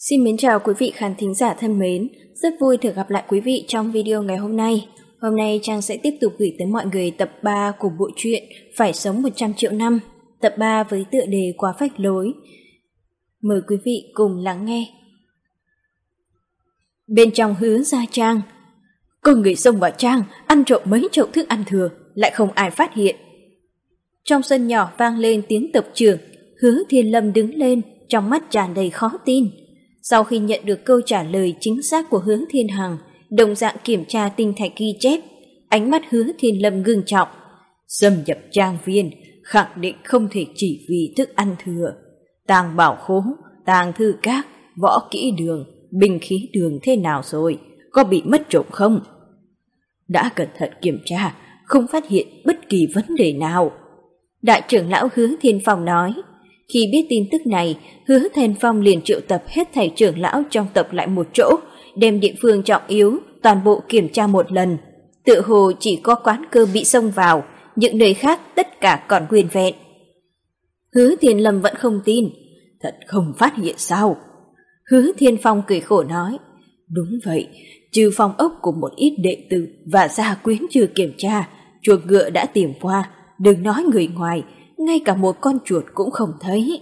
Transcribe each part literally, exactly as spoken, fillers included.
Xin mến chào quý vị khán thính giả thân mến, rất vui được gặp lại quý vị trong video ngày hôm nay. Hôm nay Trang sẽ tiếp tục gửi tới mọi người tập ba của bộ truyện Phải sống một trăm triệu năm, tập ba với tựa đề Quá phách lối. Mời quý vị cùng lắng nghe. Bên trong Hứa Gia Trang, có người xông vào trang, ăn trộm mấy chậu thức ăn thừa, lại không ai phát hiện. Trong sân nhỏ vang lên tiếng tập trưởng, Hứa Thiên Lâm đứng lên, trong mắt tràn đầy khó tin. Sau khi nhận được câu trả lời chính xác của Hứa Thiên Hằng, đồng dạng kiểm tra tinh thạch ghi chép, ánh mắt Hứa Thiên Lâm ngưng trọng. Xâm nhập trang viên, khẳng định không thể chỉ vì thức ăn thừa. Tàng bảo khố, tàng thư các, võ kỹ đường, binh khí đường thế nào rồi, có bị mất trộm không? Đã cẩn thận kiểm tra, không phát hiện bất kỳ vấn đề nào. Đại trưởng lão Hứa Thiên Phong nói. Khi biết tin tức này, Hứa Thiên Phong liền triệu tập hết thảy trưởng lão trong tộc lại một chỗ, đem địa phương trọng yếu toàn bộ kiểm tra một lần. Tự hồ chỉ có quán cơ bị xông vào, những nơi khác tất cả còn nguyên vẹn. Hứa Thiên Lâm vẫn không tin. Thật không phát hiện sao? Hứa Thiên Phong cười khổ nói. Đúng vậy, trừ phòng ốc của một ít đệ tử và gia quyến chưa kiểm tra, chuột ngựa đã tìm qua, đừng nói người ngoài, ngay cả một con chuột cũng không thấy.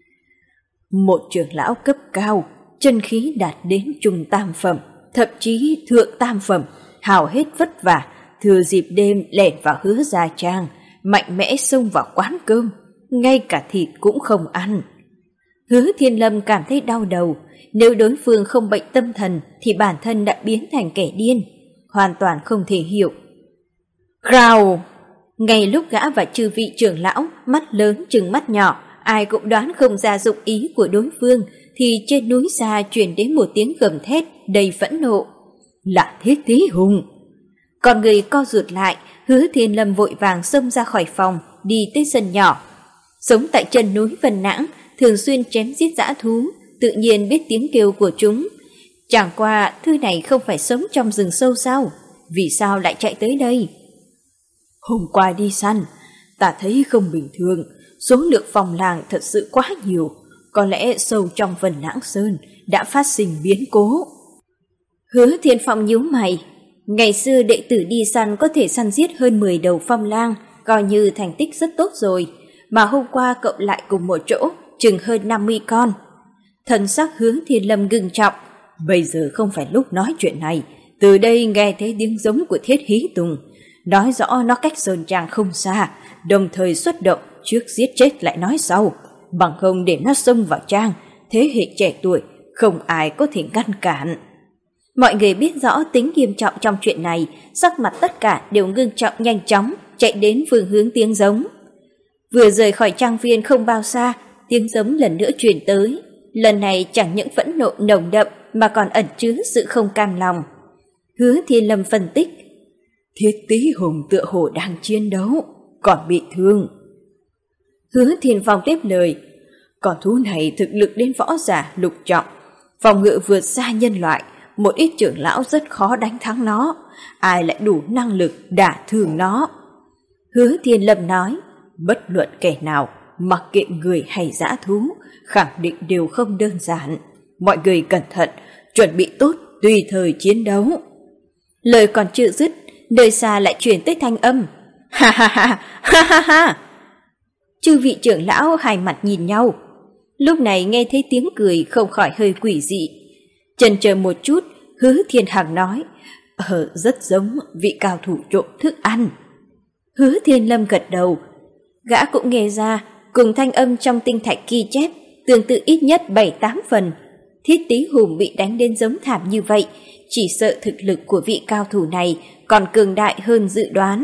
Một trưởng lão cấp cao, chân khí đạt đến trung tam phẩm, thậm chí thượng tam phẩm, hào hết vất vả, thừa dịp đêm lẻn vào Hứa Gia Trang, mạnh mẽ xông vào quán cơm, ngay cả thịt cũng không ăn. Hứa Thiên Lâm cảm thấy đau đầu, nếu đối phương không bệnh tâm thần thì bản thân đã biến thành kẻ điên, hoàn toàn không thể hiểu. Rào! Ngay lúc gã và chư vị trưởng lão mắt lớn chừng mắt nhỏ, ai cũng đoán không ra dụng ý của đối phương, thì trên núi xa truyền đến một tiếng gầm thét đầy phẫn nộ. Là Thiết Tí Hùng! Còn người co rụt lại, Hứa Thiên Lâm vội vàng xông ra khỏi phòng, đi tới sân nhỏ. Sống tại chân núi Vân Nãng, thường xuyên chém giết dã thú, tự nhiên biết tiếng kêu của chúng. Chẳng qua thứ này không phải sống trong rừng sâu sao? Vì sao lại chạy tới đây? Hôm qua đi săn, ta thấy không bình thường, số lượng phòng làng thật sự quá nhiều, có lẽ sâu trong Vân Nãng Sơn đã phát sinh biến cố. Hứa Thiên Phong nhíu mày, ngày xưa đệ tử đi săn có thể săn giết hơn mười đầu phong lang, coi như thành tích rất tốt rồi, mà hôm qua cậu lại cùng một chỗ, chừng hơn năm mươi con. Thần sắc Hứa Thiên Lâm ngưng trọng, bây giờ không phải lúc nói chuyện này, từ đây nghe thấy tiếng giống của Thiết Hí Tùng, nói rõ nó cách sơn trang không xa, đồng thời xuất động, trước giết chết lại nói sau, bằng không để nó xông vào trang, thế hệ trẻ tuổi, không ai có thể ngăn cản. Mọi người biết rõ tính nghiêm trọng trong chuyện này, sắc mặt tất cả đều ngưng trọng nhanh chóng, chạy đến phương hướng tiếng giống. Vừa rời khỏi trang viên không bao xa, tiếng giống lần nữa truyền tới, lần này chẳng những phẫn nộ nồng đậm mà còn ẩn chứa sự không cam lòng. Hứa Thiên Lâm phân tích, Thiết Tí Hùng tựa hồ đang chiến đấu, còn bị thương. Hứa Thiên Phong tiếp lời, con thú này thực lực đến võ giả lục trọng, phòng ngự vượt xa nhân loại, một ít trưởng lão rất khó đánh thắng nó, ai lại đủ năng lực đả thương nó. Hứa Thiên Lâm nói, bất luận kẻ nào, mặc kệ người hay dã thú, khẳng định đều không đơn giản. Mọi người cẩn thận, chuẩn bị tốt, tùy thời chiến đấu. Lời còn chưa dứt, nơi xa lại truyền tới thanh âm. Ha ha ha, ha ha ha. Chư vị trưởng lão hai mặt nhìn nhau. Lúc này nghe thấy tiếng cười không khỏi hơi quỷ dị. Chần chờ một chút, Hứa Thiên Hằng nói, Ờ, rất giống vị cao thủ trộm thức ăn. Hứa Thiên Lâm gật đầu. Gã cũng nghe ra, cùng thanh âm trong tinh thạch ghi chép, tương tự ít nhất bảy tám phần. Thiết Tí Hùng bị đánh đến giống thảm như vậy, chỉ sợ thực lực của vị cao thủ này còn cường đại hơn dự đoán.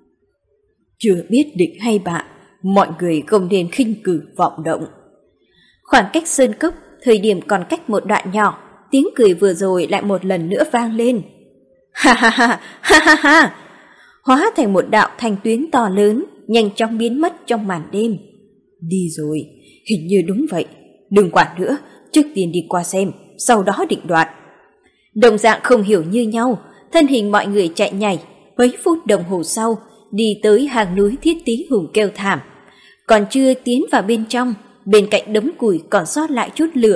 Chưa biết địch hay bại, mọi người không nên khinh cử vọng động. Khoảng cách sơn cốc, thời điểm còn cách một đoạn nhỏ, tiếng cười vừa rồi lại một lần nữa vang lên. Ha ha ha, ha ha ha. Hóa thành một đạo thanh tuyến to lớn, nhanh chóng biến mất trong màn đêm. Đi rồi, hình như đúng vậy. Đừng quản nữa, trước tiên đi qua xem, sau đó định đoạt. Đồng dạng không hiểu như nhau, thân hình mọi người chạy nhảy, mấy phút đồng hồ sau, đi tới hàng núi Thiết Tí Hùng kêu thảm. Còn chưa tiến vào bên trong, bên cạnh đống củi còn sót lại chút lửa,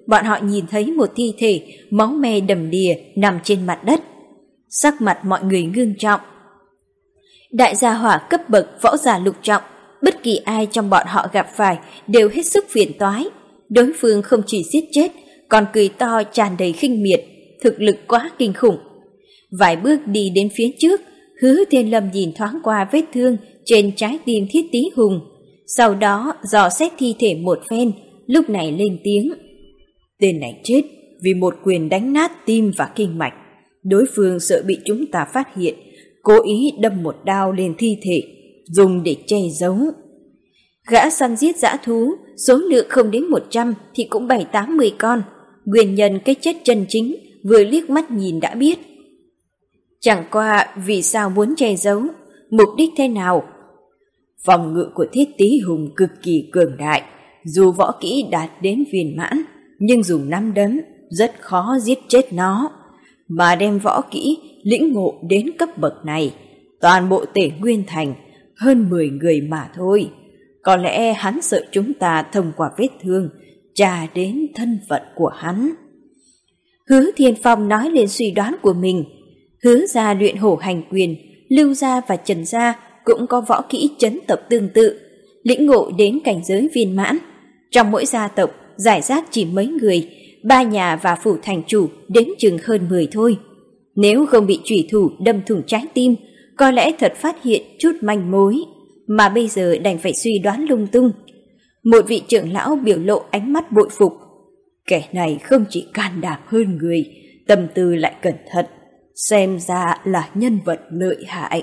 bọn họ nhìn thấy một thi thể máu me đầm đìa nằm trên mặt đất. Sắc mặt mọi người ngưng trọng. Đại gia hỏa cấp bậc võ giả lục trọng, bất kỳ ai trong bọn họ gặp phải đều hết sức phiền toái. Đối phương không chỉ giết chết, còn cười to tràn đầy khinh miệt, thực lực quá kinh khủng. Vài bước đi đến phía trước, Hứa Thiên Lâm nhìn thoáng qua vết thương trên trái tim Thiết Tý Hùng, sau đó dò xét thi thể một phen, lúc này lên tiếng. Tên này chết vì một quyền đánh nát tim và kinh mạch. Đối phương sợ bị chúng ta phát hiện, cố ý đâm một đao lên thi thể, dùng để che giấu. Gã săn giết dã thú, số lượng không đến một trăm thì cũng bảy tám mươi con. Nguyên nhân cái chết chân chính vừa liếc mắt nhìn đã biết. Chẳng qua vì sao muốn che giấu, mục đích thế nào? Phòng ngự của Thiết Tý Hùng cực kỳ cường đại, dù võ kỹ đạt đến viên mãn, nhưng dùng nắm đấm rất khó giết chết nó. Mà đem võ kỹ lĩnh ngộ đến cấp bậc này, toàn bộ Tể Nguyên Thành hơn mười người mà thôi. Có lẽ hắn sợ chúng ta thông qua vết thương tra đến thân phận của hắn. Hứa Thiên Phong nói lên suy đoán của mình. Hứa gia luyện hổ hành quyền, Lưu gia và Trần gia cũng có võ kỹ chấn tập tương tự, lĩnh ngộ đến cảnh giới viên mãn. Trong mỗi gia tộc giải rác chỉ mấy người, ba nhà và phủ thành chủ đến chừng hơn mười thôi. Nếu không bị chủy thủ đâm thủng trái tim, có lẽ thật phát hiện chút manh mối, mà bây giờ đành phải suy đoán lung tung. Một vị trưởng lão biểu lộ ánh mắt bội phục. Kẻ này không chỉ can đảm hơn người, tâm tư lại cẩn thận, xem ra là nhân vật lợi hại.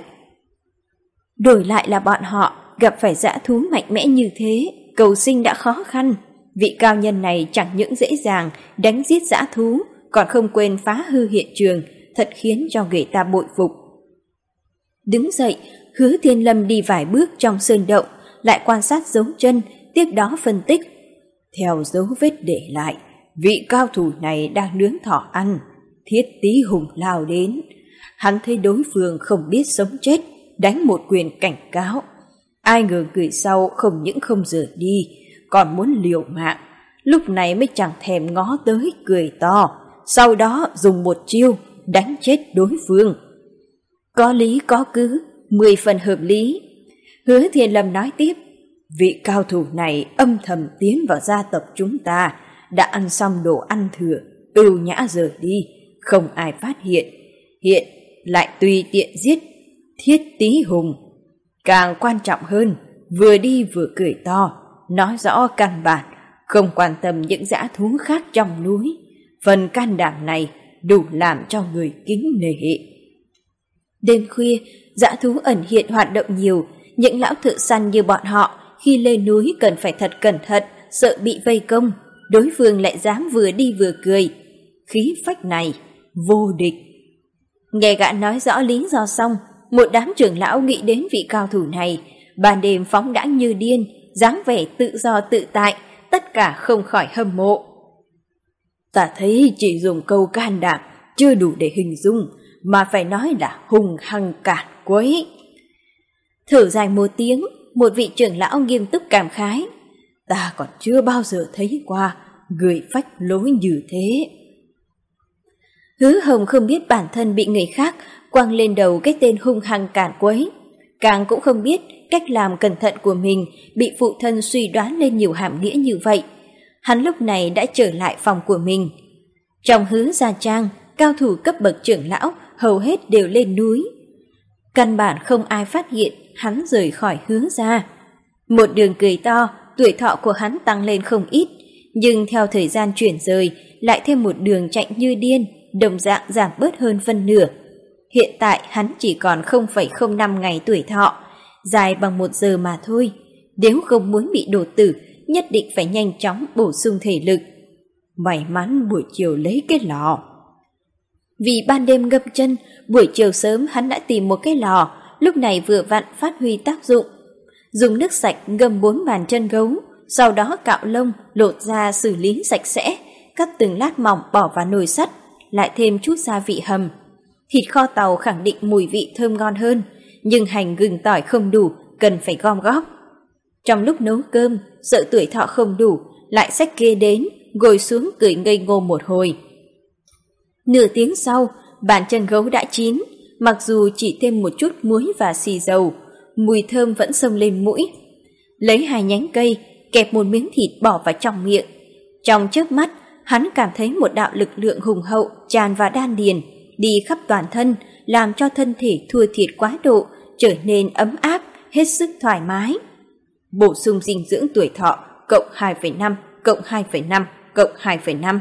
Đổi lại là bọn họ gặp phải dã thú mạnh mẽ như thế, cầu sinh đã khó khăn. Vị cao nhân này chẳng những dễ dàng đánh giết dã thú, còn không quên phá hư hiện trường, thật khiến cho người ta bội phục. Đứng dậy, Hứa Thiên Lâm đi vài bước trong sơn động, lại quan sát dấu chân, tiếp đó phân tích. Theo dấu vết để lại, vị cao thủ này đang nướng thỏ ăn. Thiết Tý Hùng lao đến. Hắn thấy đối phương không biết sống chết, đánh một quyền cảnh cáo. Ai ngờ người sau không những không rời đi, còn muốn liều mạng. Lúc này mới chẳng thèm ngó tới, cười to, sau đó dùng một chiêu đánh chết đối phương. Có lý có cứ, mười phần hợp lý. Hứa Thiên Lâm nói tiếp. Vị cao thủ này âm thầm tiến vào gia tộc chúng ta, đã ăn xong đồ ăn thừa, ưu nhã rời đi, không ai phát hiện. Hiện lại tùy tiện giết Thiết Tý Hùng. Càng quan trọng hơn, vừa đi vừa cười to, nói rõ căn bản, không quan tâm những dã thú khác trong núi. Phần can đảm này đủ làm cho người kính nể. Đêm khuya, dã thú ẩn hiện hoạt động nhiều, những lão thợ săn như bọn họ khi lên núi cần phải thật cẩn thận, sợ bị vây công. Đối phương lại dám vừa đi vừa cười. Khí phách này, vô địch. Nghe gã nói rõ lý do xong, một đám trưởng lão nghĩ đến vị cao thủ này, ban đêm phóng đãng như điên, dáng vẻ tự do tự tại, tất cả không khỏi hâm mộ. Ta thấy chỉ dùng câu can đảm chưa đủ để hình dung, mà phải nói là hung hăng cản quấy. Thở dài một tiếng, một vị trưởng lão nghiêm túc cảm khái. Ta còn chưa bao giờ thấy qua người phách lối như thế. Hứa Hồng không biết bản thân bị người khác quăng lên đầu cái tên hung hăng cản quấy, càng cũng không biết cách làm cẩn thận của mình bị phụ thân suy đoán lên nhiều hàm nghĩa như vậy. Hắn lúc này đã trở lại phòng của mình. Trong Hứa gia trang, cao thủ cấp bậc trưởng lão hầu hết đều lên núi. Căn bản không ai phát hiện hắn rời khỏi Hứa gia. Một đường cười to, tuổi thọ của hắn tăng lên không ít, nhưng theo thời gian chuyển rời lại thêm một đường chạy như điên, đồng dạng giảm bớt hơn phân nửa. Hiện tại hắn chỉ còn không phẩy không năm ngày tuổi thọ, dài bằng một giờ mà thôi. Nếu không muốn bị đột tử, nhất định phải nhanh chóng bổ sung thể lực. May mắn buổi chiều lấy cái lò. Vì ban đêm ngâm chân, buổi chiều sớm hắn đã tìm một cái lò, lúc này vừa vặn phát huy tác dụng. Dùng nước sạch ngâm bốn bàn chân gấu, sau đó cạo lông, lột ra xử lý sạch sẽ, cắt từng lát mỏng bỏ vào nồi sắt, lại thêm chút gia vị hầm. Thịt kho tàu khẳng định mùi vị thơm ngon hơn, nhưng hành gừng tỏi không đủ, cần phải gom góp. Trong lúc nấu cơm, sợ tuổi thọ không đủ, lại xách kê đến, ngồi xuống cười ngây ngô một hồi. Nửa tiếng sau, bàn chân gấu đã chín, mặc dù chỉ thêm một chút muối và xì dầu, mùi thơm vẫn xông lên mũi. Lấy hai nhánh cây, kẹp một miếng thịt bỏ vào trong miệng. Trong chớp mắt, hắn cảm thấy một đạo lực lượng hùng hậu tràn vào đan điền, đi khắp toàn thân, làm cho thân thể thua thiệt quá độ, trở nên ấm áp, hết sức thoải mái. Bổ sung dinh dưỡng tuổi thọ, cộng hai phẩy năm, cộng hai phẩy năm, cộng hai phẩy năm.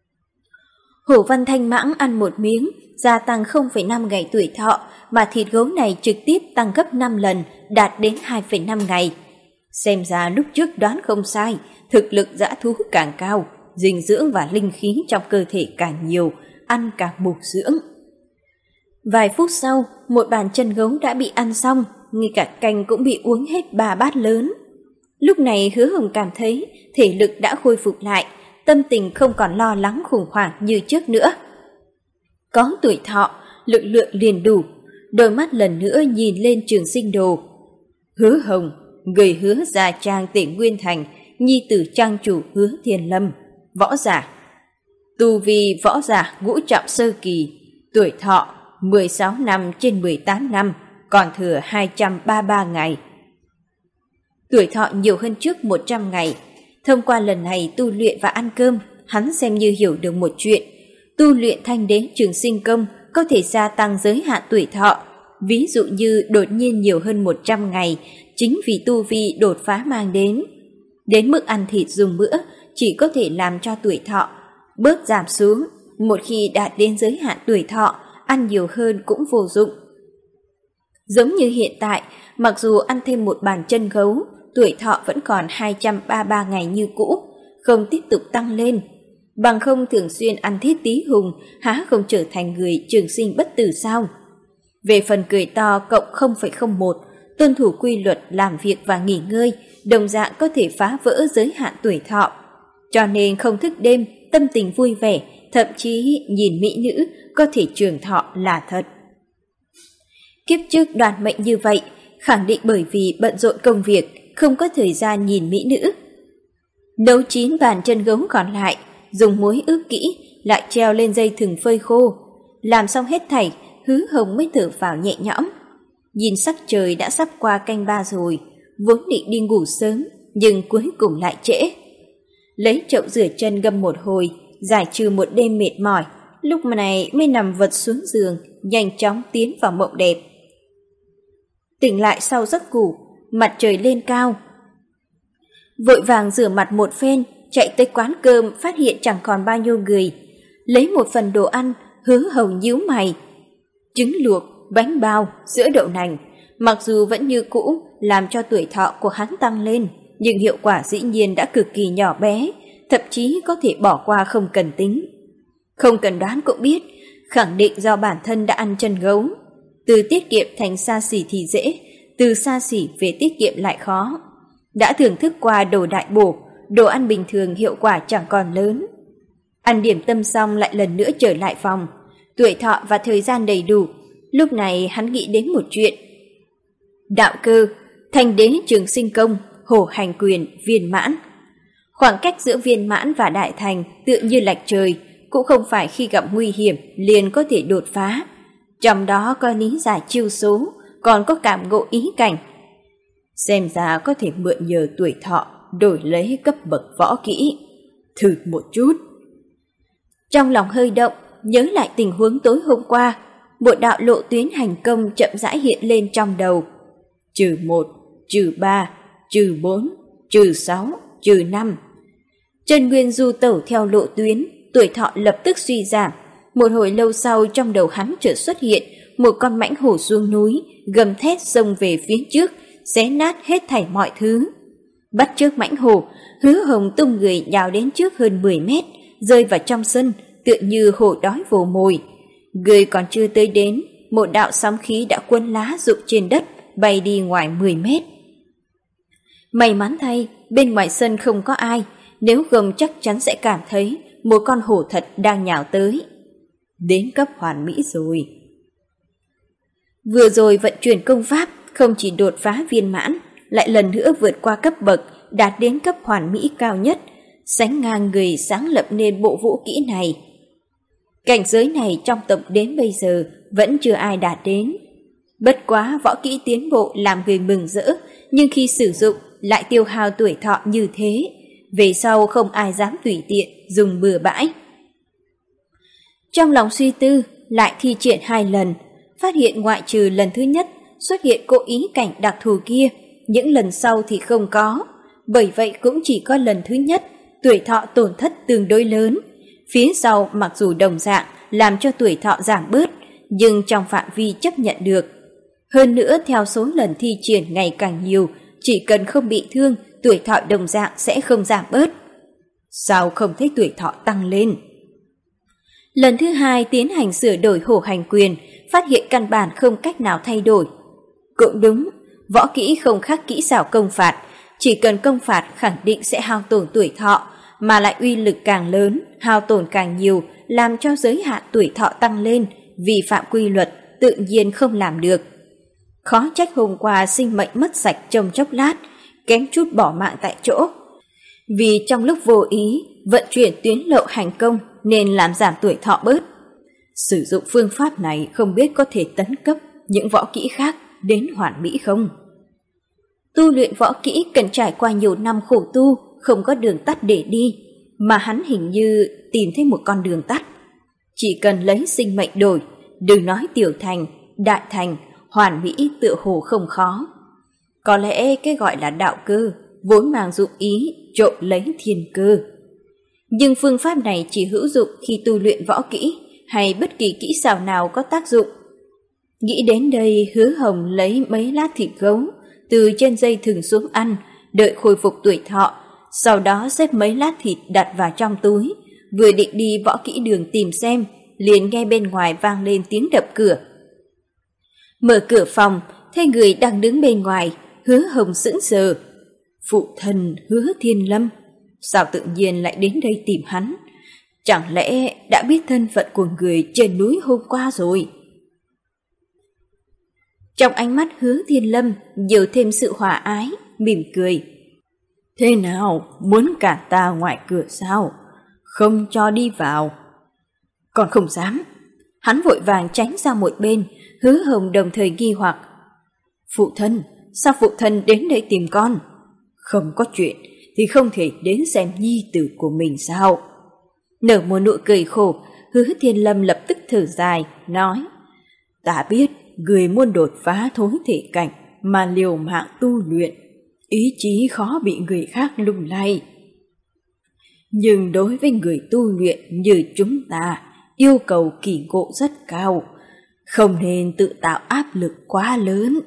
Hổ Văn Thanh Mãng ăn một miếng, gia tăng không phẩy năm ngày tuổi thọ, mà thịt gấu này trực tiếp tăng gấp năm lần, đạt đến hai phẩy năm ngày. Xem ra lúc trước đoán không sai, thực lực dã thú càng cao, dinh dưỡng và linh khí trong cơ thể càng nhiều, ăn càng bổ dưỡng. Vài phút sau, một bàn chân gấu đã bị ăn xong, ngay cả canh cũng bị uống hết ba bát lớn. Lúc này Hứa Hồng cảm thấy thể lực đã khôi phục lại, tâm tình không còn lo lắng khủng hoảng như trước nữa. Có tuổi thọ, lực lượng liền đủ, đôi mắt lần nữa nhìn lên Trường Sinh Đồ. Hứa Hồng, người Hứa Gia Trang tỉnh Nguyên Thành, nhi tử trang chủ Hứa Thiên Lâm, võ giả. Tu vi võ giả ngũ trọng sơ kỳ, tuổi thọ mười sáu năm trên mười tám năm, còn thừa hai trăm ba mươi ba ngày. Tuổi thọ nhiều hơn trước một trăm ngày. Thông qua lần này tu luyện và ăn cơm, hắn xem như hiểu được một chuyện. Tu luyện thanh đế trường sinh công có thể gia tăng giới hạn tuổi thọ. Ví dụ như đột nhiên nhiều hơn một trăm ngày, chính vì tu vi đột phá mang đến. Đến mức ăn thịt dùng bữa chỉ có thể làm cho tuổi thọ bớt giảm xuống. Một khi đạt đến giới hạn tuổi thọ, ăn nhiều hơn cũng vô dụng. Giống như hiện tại, mặc dù ăn thêm một bàn chân gấu, tuổi thọ vẫn còn hai trăm ba mươi ba ngày như cũ, không tiếp tục tăng lên. Bằng không thường xuyên ăn thiết tí hùng, há không trở thành người trường sinh bất tử sao? Về phần cười to cộng không phẩy không một, tuân thủ quy luật làm việc và nghỉ ngơi, đồng dạng có thể phá vỡ giới hạn tuổi thọ. Cho nên không thức đêm, tâm tình vui vẻ, thậm chí nhìn mỹ nữ có thể trường thọ là thật. Kiếp trước đoạt mệnh như vậy, khẳng định bởi vì bận rộn công việc, không có thời gian nhìn mỹ nữ. Nấu chín bàn chân gấu còn lại, dùng muối ướp kỹ, lại treo lên dây thừng phơi khô. Làm xong hết thảy, Hứa Hồng mới thở phào nhẹ nhõm. Nhìn sắc trời đã sắp qua canh ba rồi, vốn định đi ngủ sớm, nhưng cuối cùng lại trễ. Lấy chậu rửa chân ngâm một hồi, giải trừ một đêm mệt mỏi, lúc này mới nằm vật xuống giường, nhanh chóng tiến vào mộng đẹp. Tỉnh lại sau giấc ngủ, mặt trời lên cao. Vội vàng rửa mặt một phen, chạy tới quán cơm phát hiện chẳng còn bao nhiêu người. Lấy một phần đồ ăn, Hứa Hồng nhíu mày. Trứng luộc, bánh bao, sữa đậu nành, mặc dù vẫn như cũ làm cho tuổi thọ của hắn tăng lên, nhưng hiệu quả dĩ nhiên đã cực kỳ nhỏ bé, thậm chí có thể bỏ qua không cần tính. Không cần đoán cũng biết, khẳng định do bản thân đã ăn chân gấu. Từ tiết kiệm thành xa xỉ thì dễ, từ xa xỉ về tiết kiệm lại khó. Đã thưởng thức qua đồ đại bổ, đồ ăn bình thường hiệu quả chẳng còn lớn. Ăn điểm tâm xong lại lần nữa trở lại phòng, tuổi thọ và thời gian đầy đủ. Lúc này hắn nghĩ đến một chuyện. Đạo cơ, thanh đế trường sinh công, hổ hành quyền, viên mãn. Khoảng cách giữa viên mãn và đại thành tựa như lệch trời, cũng không phải khi gặp nguy hiểm liền có thể đột phá. Trong đó có lý giải chiêu số, còn có cảm ngộ ý cảnh. Xem ra có thể mượn nhờ tuổi thọ đổi lấy cấp bậc võ kỹ. Thử một chút. Trong lòng hơi động, nhớ lại tình huống tối hôm qua, một đạo lộ tuyến hành công chậm rãi hiện lên trong đầu. Trừ một, trừ ba, trừ bốn, trừ sáu, trừ năm. Chân nguyên du tẩu theo lộ tuyến, tuổi thọ lập tức suy giảm. Một hồi lâu sau trong đầu hắn chợt xuất hiện một con mãnh hổ xuống núi, gầm thét xông về phía trước, xé nát hết thảy mọi thứ. Bắt trước mãnh hổ, Hứa Hồng tung người nhào đến trước hơn mười mét, rơi vào trong sân, tựa như hổ đói vồ mồi. Người còn chưa tới đến, một đạo sóng khí đã cuốn lá rụng trên đất, bay đi ngoài mười mét. May mắn thay, bên ngoài sân không có ai, nếu không chắc chắn sẽ cảm thấy một con hổ thật đang nhào tới. Đến cấp hoàn mỹ rồi. Vừa rồi vận chuyển công pháp không chỉ đột phá viên mãn, lại lần nữa vượt qua cấp bậc, đạt đến cấp hoàn mỹ cao nhất. sánh ngang người sáng lập nên bộ vũ kỹ này. Cảnh giới này trong tộc đến bây giờ vẫn chưa ai đạt đến. Bất quá võ kỹ tiến bộ làm người mừng rỡ, nhưng khi sử dụng lại tiêu hao tuổi thọ như thế, về sau không ai dám tùy tiện dùng bừa bãi. Trong lòng suy tư, lại thi triển hai lần, phát hiện ngoại trừ lần thứ nhất xuất hiện cố ý cảnh đặc thù kia, những lần sau thì không có. Bởi vậy cũng chỉ có lần thứ nhất, tuổi thọ tổn thất tương đối lớn. Phía sau mặc dù đồng dạng làm cho tuổi thọ giảm bớt, nhưng trong phạm vi chấp nhận được. Hơn nữa theo số lần thi triển ngày càng nhiều, chỉ cần không bị thương, tuổi thọ đồng dạng sẽ không giảm bớt. Sao không thấy tuổi thọ tăng lên? Lần thứ hai tiến hành sửa đổi hổ hành quyền, phát hiện căn bản không cách nào thay đổi. Cũng đúng, võ kỹ không khác kỹ xảo công phạt, chỉ cần công phạt khẳng định sẽ hao tổn tuổi thọ, mà lại uy lực càng lớn, hao tổn càng nhiều, làm cho giới hạn tuổi thọ tăng lên, vi phạm quy luật, tự nhiên không làm được. Khó trách hôm qua sinh mệnh mất sạch trong chốc lát, kém chút bỏ mạng tại chỗ. Vì trong lúc vô ý, vận chuyển tuyến lộ hành công nên làm giảm tuổi thọ bớt. Sử dụng phương pháp này không biết có thể tấn cấp những võ kỹ khác đến hoàn mỹ không? Tu luyện võ kỹ cần trải qua nhiều năm khổ tu, không có đường tắt để đi, mà hắn hình như tìm thấy một con đường tắt. Chỉ cần lấy sinh mệnh đổi, đừng nói tiểu thành, đại thành, hoàn mỹ tựa hồ không khó. Có lẽ cái gọi là đạo cơ vốn mang dụng ý trộm lấy thiên cơ. Nhưng phương pháp này chỉ hữu dụng khi tu luyện võ kỹ hay bất kỳ kỹ xảo nào có tác dụng. Nghĩ đến đây, Hứa Hồng lấy mấy lát thịt gấu từ trên dây thừng xuống ăn, đợi khôi phục tuổi thọ, sau đó xếp mấy lát thịt đặt vào trong túi, vừa định đi võ kỹ đường tìm xem, liền nghe bên ngoài vang lên tiếng đập cửa. Mở cửa phòng, thấy người đang đứng bên ngoài, Hứa Hồng sững sờ. Phụ thân Hứa Thiên Lâm, sao tự nhiên lại đến đây tìm hắn? Chẳng lẽ đã biết thân phận của người trên núi hôm qua rồi? Trong ánh mắt Hứa Thiên Lâm nhiều thêm sự hòa ái, mỉm cười. Thế nào, muốn cản ta ngoài cửa sao? Không cho đi vào. Còn không dám. Hắn vội vàng tránh ra một bên, Hứa Hồng đồng thời nghi hoặc. Phụ thân, sao phụ thân đến đây tìm con? Không có chuyện thì không thể đến xem nhi tử của mình sao? Nở một nụ cười khổ, Hứa Thiên Lâm lập tức thở dài, nói. Ta biết người muốn đột phá thối thể cảnh mà liều mạng tu luyện, ý chí khó bị người khác lung lay. Nhưng đối với người tu luyện như chúng ta, yêu cầu kỳ ngộ rất cao, không nên tự tạo áp lực quá lớn.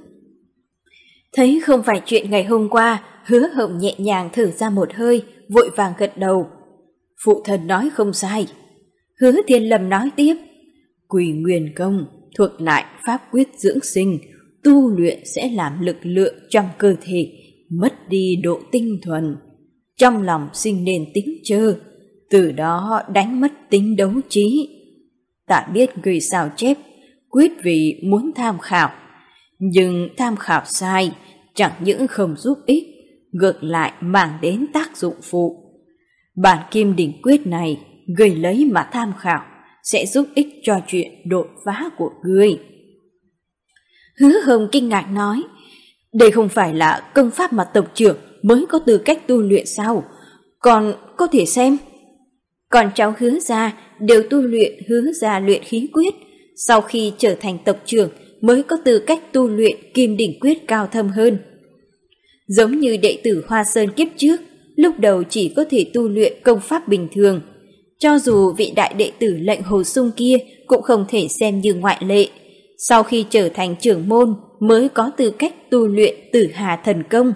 Thấy không phải chuyện ngày hôm qua, Hứa Hồng nhẹ nhàng thở ra một hơi, vội vàng gật đầu. Phụ thân nói không sai. Hứa Thiên Lâm nói tiếp. Quỷ Nguyên Công thuộc lại pháp quyết dưỡng sinh, tu luyện sẽ làm lực lượng trong cơ thể mất đi độ tinh thuần, trong lòng sinh nên tính trơ, từ đó đánh mất tính đấu trí. Ta biết người sao chép quyết vì muốn tham khảo, nhưng tham khảo sai chẳng những không giúp ích, ngược lại mang đến tác dụng phụ. Bản Kim Đỉnh Quyết này người lấy mà tham khảo sẽ giúp ích cho chuyện đột phá của ngươi. Hứa Hồng kinh ngạc nói, đây không phải là công pháp mà tộc trưởng mới có tư cách tu luyện sao? Còn có thể xem. Còn cháu Hứa gia đều tu luyện Hứa gia luyện khí quyết, sau khi trở thành tộc trưởng mới có tư cách tu luyện Kim Đỉnh Quyết cao thâm hơn. Giống như đệ tử Hoa Sơn kiếp trước, lúc đầu chỉ có thể tu luyện công pháp bình thường. Cho dù vị đại đệ tử Lệnh Hồ Sung kia cũng không thể xem như ngoại lệ. Sau khi trở thành trưởng môn mới có tư cách tu luyện Tử Hà Thần Công.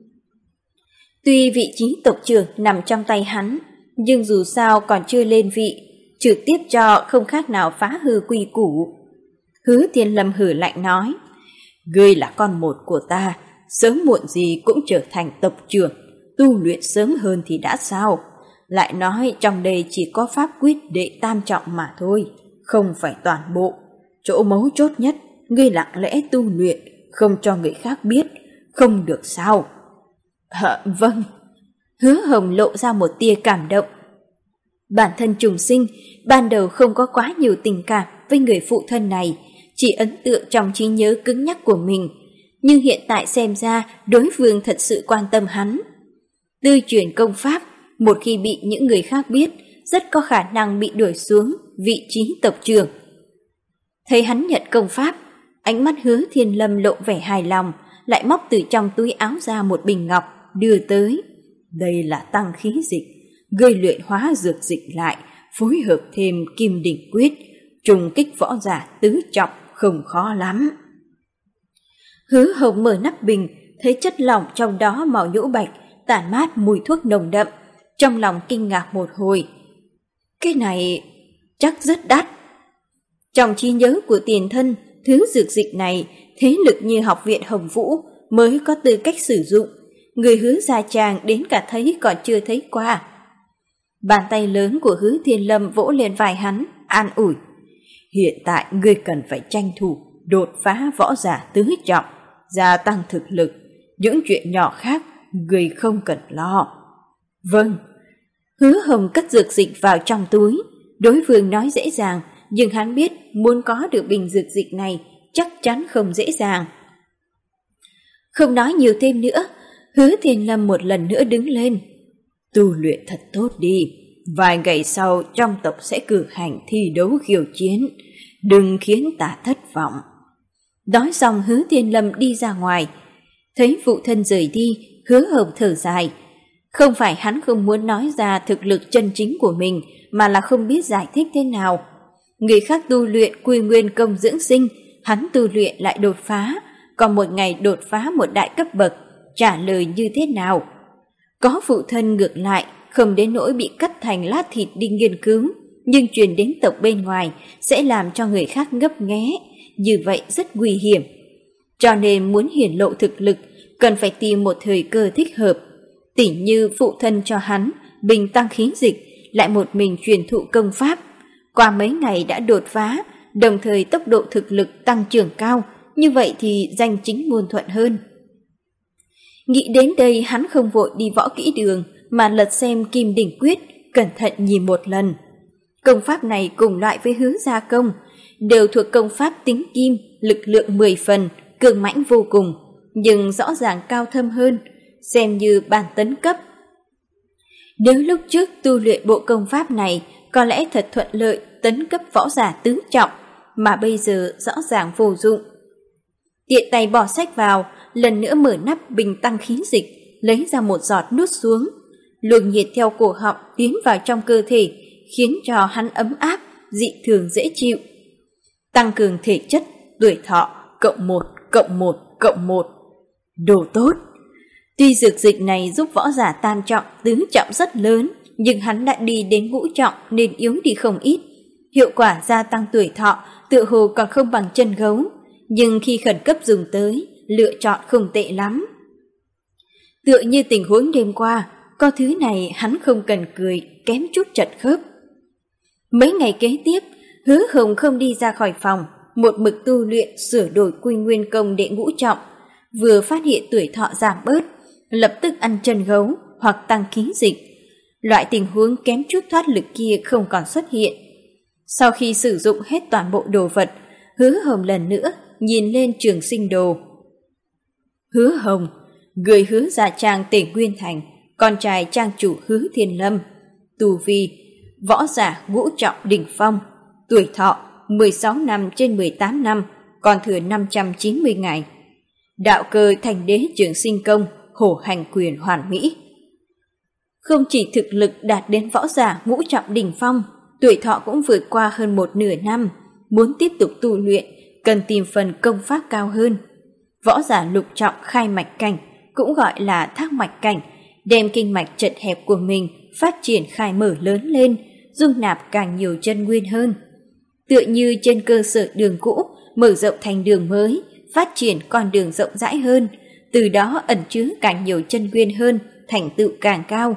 Tuy vị trí tộc trưởng nằm trong tay hắn, nhưng dù sao còn chưa lên vị, trực tiếp cho không khác nào phá hư quy củ. Hứa Thiên Lâm hử lạnh nói, ngươi là con một của ta, sớm muộn gì cũng trở thành tộc trưởng, tu luyện sớm hơn thì đã sao? Lại nói trong đây chỉ có pháp quyết đệ tam trọng mà thôi, không phải toàn bộ. Chỗ mấu chốt nhất, ngươi lặng lẽ tu luyện, không cho người khác biết, không được sao? À, vâng. Hứa Hồng lộ ra một tia cảm động. Bản thân trùng sinh, ban đầu không có quá nhiều tình cảm với người phụ thân này, chỉ ấn tượng trong trí nhớ cứng nhắc của mình. Nhưng hiện tại xem ra đối phương thật sự quan tâm hắn. Tư truyền công pháp, một khi bị những người khác biết, rất có khả năng bị đuổi xuống vị trí tộc trưởng. Thấy hắn nhận công pháp, ánh mắt Hứa Thiên Lâm lộ vẻ hài lòng, lại móc từ trong túi áo ra một bình ngọc, đưa tới. Đây là tăng khí dịch, gây luyện hóa dược dịch lại, phối hợp thêm kim đỉnh quyết, trùng kích võ giả tứ trọng không khó lắm. Hứa Hồng mở nắp bình, thấy chất lỏng trong đó màu nhũ bạch, tản mát mùi thuốc nồng đậm, trong lòng kinh ngạc một hồi. Cái này chắc rất đắt. Trong trí nhớ của tiền thân, thứ dược dịch này, thế lực như học viện Hồng Vũ mới có tư cách sử dụng. Người Hứa gia Trang đến cả thấy còn chưa thấy qua. Bàn tay lớn của Hứa Thiên Lâm vỗ lên vai hắn, an ủi. Hiện tại ngươi cần phải tranh thủ, đột phá võ giả tứ trọng, gia tăng thực lực. Những chuyện nhỏ khác, ngươi không cần lo. Vâng. Hứa Hồng cất dược dịch vào trong túi. Đối phương nói dễ dàng, nhưng hắn biết muốn có được bình dược dịch này chắc chắn không dễ dàng. Không nói nhiều thêm nữa, Hứa Thiên Lâm một lần nữa đứng lên. Tu luyện thật tốt đi, vài ngày sau trong tộc sẽ cử hành thi đấu khiêu chiến, đừng khiến ta thất vọng. Nói xong Hứa Thiên Lâm đi ra ngoài. Thấy phụ thân rời đi, Hứa Hồng thở dài. Không phải hắn không muốn nói ra thực lực chân chính của mình, mà là không biết giải thích thế nào. Người khác tu luyện quy nguyên công dưỡng sinh, hắn tu luyện lại đột phá, còn một ngày đột phá một đại cấp bậc, trả lời như thế nào? Có phụ thân ngược lại, không đến nỗi bị cắt thành lát thịt đi nghiên cứu, nhưng truyền đến tộc bên ngoài sẽ làm cho người khác ngấp nghé, như vậy rất nguy hiểm. Cho nên muốn hiển lộ thực lực, cần phải tìm một thời cơ thích hợp. Tỉ như phụ thân cho hắn bình tăng khí dịch, lại một mình truyền thụ công pháp. Qua mấy ngày đã đột phá, đồng thời tốc độ thực lực tăng trưởng cao, như vậy thì danh chính ngôn thuận hơn. Nghĩ đến đây hắn không vội đi võ kỹ đường, mà lật xem kim đỉnh quyết, cẩn thận nhìn một lần. Công pháp này cùng loại với Hứa gia công, đều thuộc công pháp tính kim, lực lượng mười phần, cường mãnh vô cùng, nhưng rõ ràng cao thâm hơn, xem như bàn tấn cấp. Nếu lúc trước tu luyện bộ công pháp này, có lẽ thật thuận lợi tấn cấp võ giả tứ trọng, mà bây giờ rõ ràng vô dụng. Tiện tay bỏ sách vào, lần nữa mở nắp bình tăng khí dịch, lấy ra một giọt nuốt xuống. Luồng nhiệt theo cổ họng tiến vào trong cơ thể, khiến cho hắn ấm áp, dị thường dễ chịu. Tăng cường thể chất, tuổi thọ, cộng một, cộng một, cộng một. Đồ tốt! Tuy dược dịch này giúp võ giả tam trọng, tứ trọng rất lớn, nhưng hắn đã đi đến ngũ trọng nên yếu đi không ít. Hiệu quả gia tăng tuổi thọ tựa hồ còn không bằng chân gấu, nhưng khi khẩn cấp dùng tới, lựa chọn không tệ lắm. Tựa như tình huống đêm qua, có thứ này hắn không cần cười, kém chút chật khớp. Mấy ngày kế tiếp, Hứa Hồng không đi ra khỏi phòng, một mực tu luyện sửa đổi quy nguyên công đệ ngũ trọng, vừa phát hiện tuổi thọ giảm bớt, lập tức ăn chân gấu hoặc tăng khí dịch. Loại tình huống kém chút thoát lực kia không còn xuất hiện. Sau khi sử dụng hết toàn bộ đồ vật, Hứa Hồng lần nữa nhìn lên Trường Sinh Đồ. Hứa Hồng, người Hứa gia Trang Tề Nguyên Thành, con trai trang chủ Hứa Thiên Lâm, tu vi võ giả ngũ trọng đỉnh phong, tuổi thọ mười sáu năm trên mười tám năm, còn thừa năm trăm chín mươi ngày. Đạo cơ thành đế Trường Sinh Công, hổ hành quyền hoàn mỹ. Không chỉ thực lực đạt đến võ giả ngũ trọng đỉnh phong, tuổi thọ cũng vượt qua hơn một nửa năm. Muốn tiếp tục tu luyện, cần tìm phần công pháp cao hơn. Võ giả lục trọng khai mạch cảnh, cũng gọi là thác mạch cảnh, đem kinh mạch chật hẹp của mình phát triển khai mở lớn lên, dung nạp càng nhiều chân nguyên hơn. Tựa như trên cơ sở đường cũ, mở rộng thành đường mới, phát triển con đường rộng rãi hơn, từ đó ẩn chứa càng nhiều chân nguyên hơn, thành tựu càng cao.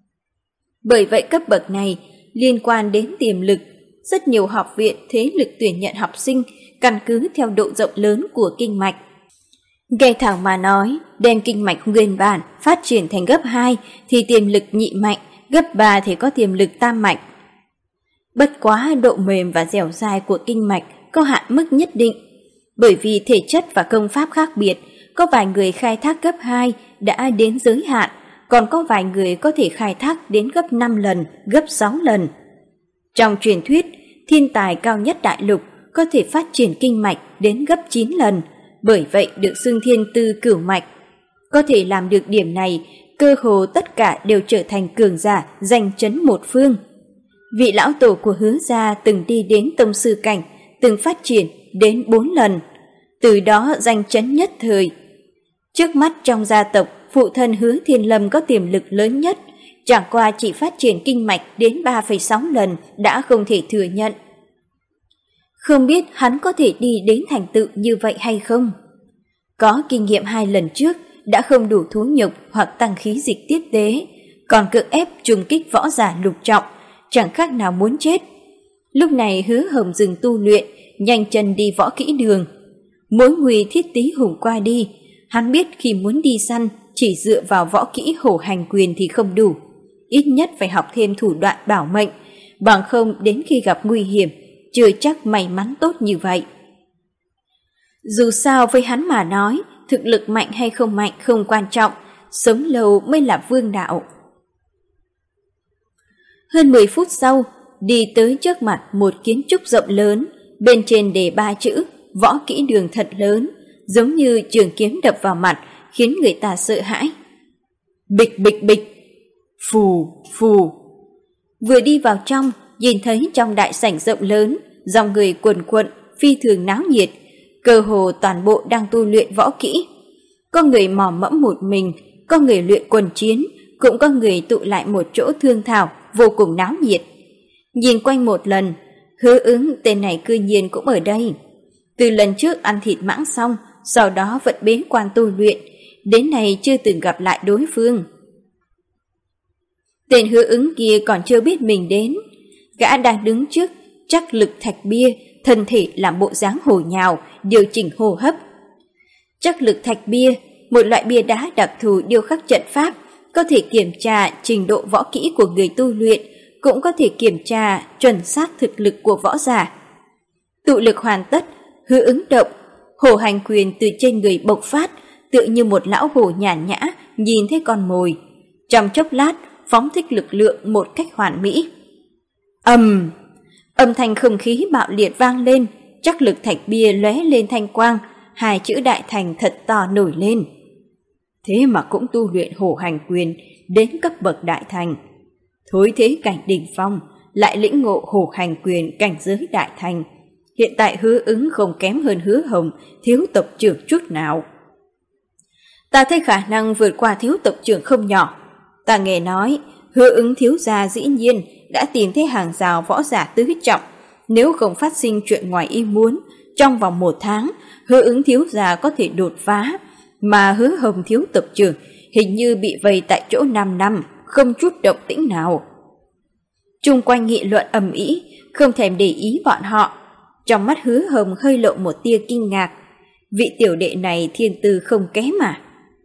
Bởi vậy cấp bậc này liên quan đến tiềm lực, rất nhiều học viện thế lực tuyển nhận học sinh căn cứ theo độ rộng lớn của kinh mạch. Nghe thẳng mà nói, đem kinh mạch nguyên bản phát triển thành gấp hai thì tiềm lực nhị mạnh, gấp ba thì có tiềm lực tam mạnh. Bất quá độ mềm và dẻo dai của kinh mạch có hạn mức nhất định. Bởi vì thể chất và công pháp khác biệt, có vài người khai thác gấp hai đã đến giới hạn, còn có vài người có thể khai thác đến gấp năm lần, gấp sáu lần. Trong truyền thuyết, thiên tài cao nhất đại lục có thể phát triển kinh mạch đến gấp chín lần, bởi vậy được xưng thiên tư cửu mạch. Có thể làm được điểm này, cơ hồ tất cả đều trở thành cường giả danh chấn một phương. Vị lão tổ của Hứa gia từng đi đến tông sư cảnh, từng phát triển đến bốn lần, từ đó danh chấn nhất thời. Trước mắt trong gia tộc, phụ thân Hứa Thiên Lâm có tiềm lực lớn nhất, chẳng qua chỉ phát triển kinh mạch đến ba phẩy sáu lần đã không thể thừa nhận. Không biết hắn có thể đi đến thành tựu như vậy hay không? Có kinh nghiệm hai lần trước đã không đủ thú nhục hoặc tăng khí dịch tiếp tế, còn cưỡng ép trùng kích võ giả lục trọng, chẳng khác nào muốn chết. Lúc này Hứa Hồng dừng tu luyện, nhanh chân đi võ kỹ đường. Mối nguy thiết tí hùng qua đi, hắn biết khi muốn đi săn, chỉ dựa vào võ kỹ hổ hành quyền thì không đủ. Ít nhất phải học thêm thủ đoạn bảo mệnh, bằng không đến khi gặp nguy hiểm, chưa chắc may mắn tốt như vậy. Dù sao với hắn mà nói, thực lực mạnh hay không mạnh không quan trọng, sống lâu mới là vương đạo. Hơn mười phút sau, đi tới trước mặt một kiến trúc rộng lớn, bên trên đề ba chữ võ kỹ đường thật lớn, giống như trường kiếm đập vào mặt, khiến người ta sợ hãi. Bịch bịch bịch, phù phù. Vừa đi vào trong, nhìn thấy trong đại sảnh rộng lớn, dòng người quần quận, phi thường náo nhiệt, cơ hồ toàn bộ đang tu luyện võ kỹ. Có người mò mẫm một mình, có người luyện quần chiến, cũng có người tụ lại một chỗ thương thảo, vô cùng náo nhiệt. Nhìn quanh một lần, Hứa Ứng tên này cư nhiên cũng ở đây. Từ lần trước ăn thịt mãng xong, sau đó vẫn bế quan tu luyện, đến nay chưa từng gặp lại đối phương. Tên Hứa Ứng kia còn chưa biết mình đến, gã đang đứng trước Trắc Lực Thạch Bia, thân thể làm bộ dáng hồ nhào, điều chỉnh hô hấp. Trắc Lực Thạch Bia, một loại bia đá đặc thù điêu khắc trận pháp, có thể kiểm tra trình độ võ kỹ của người tu luyện, cũng có thể kiểm tra chuẩn xác thực lực của võ giả. Tụ lực hoàn tất, Hứa Ứng động, hổ hành quyền từ trên người bộc phát, tựa như một lão hổ nhàn nhã nhìn thấy con mồi. Trong chốc lát, phóng thích lực lượng một cách hoàn mỹ. Ầm! Âm thanh không khí bạo liệt vang lên, Trắc Lực Thạch Bia lóe lên thanh quang, hai chữ đại thành thật to nổi lên. Thế mà cũng tu luyện hổ hành quyền đến cấp bậc đại thành. Thối thế cảnh đỉnh phong, lại lĩnh ngộ hổ hành quyền cảnh giới đại thành. Hiện tại Hứa Ứng không kém hơn Hứa Hồng, thiếu tộc trưởng chút nào. Ta thấy khả năng vượt qua thiếu tộc trưởng không nhỏ. Ta nghe nói, Hứa Ứng thiếu gia dĩ nhiên đã tìm thấy hàng rào võ giả tứ trọng. Nếu không phát sinh chuyện ngoài ý muốn, trong vòng một tháng, Hứa Ứng thiếu gia có thể đột phá. Mà Hứa Hồng thiếu tộc trưởng hình như bị vây tại chỗ năm năm, không chút động tĩnh nào. Chung quanh nghị luận ầm ĩ, không thèm để ý bọn họ. Trong mắt Hứa Hồng hơi lộ một tia kinh ngạc. Vị tiểu đệ này thiên tư không kém mà.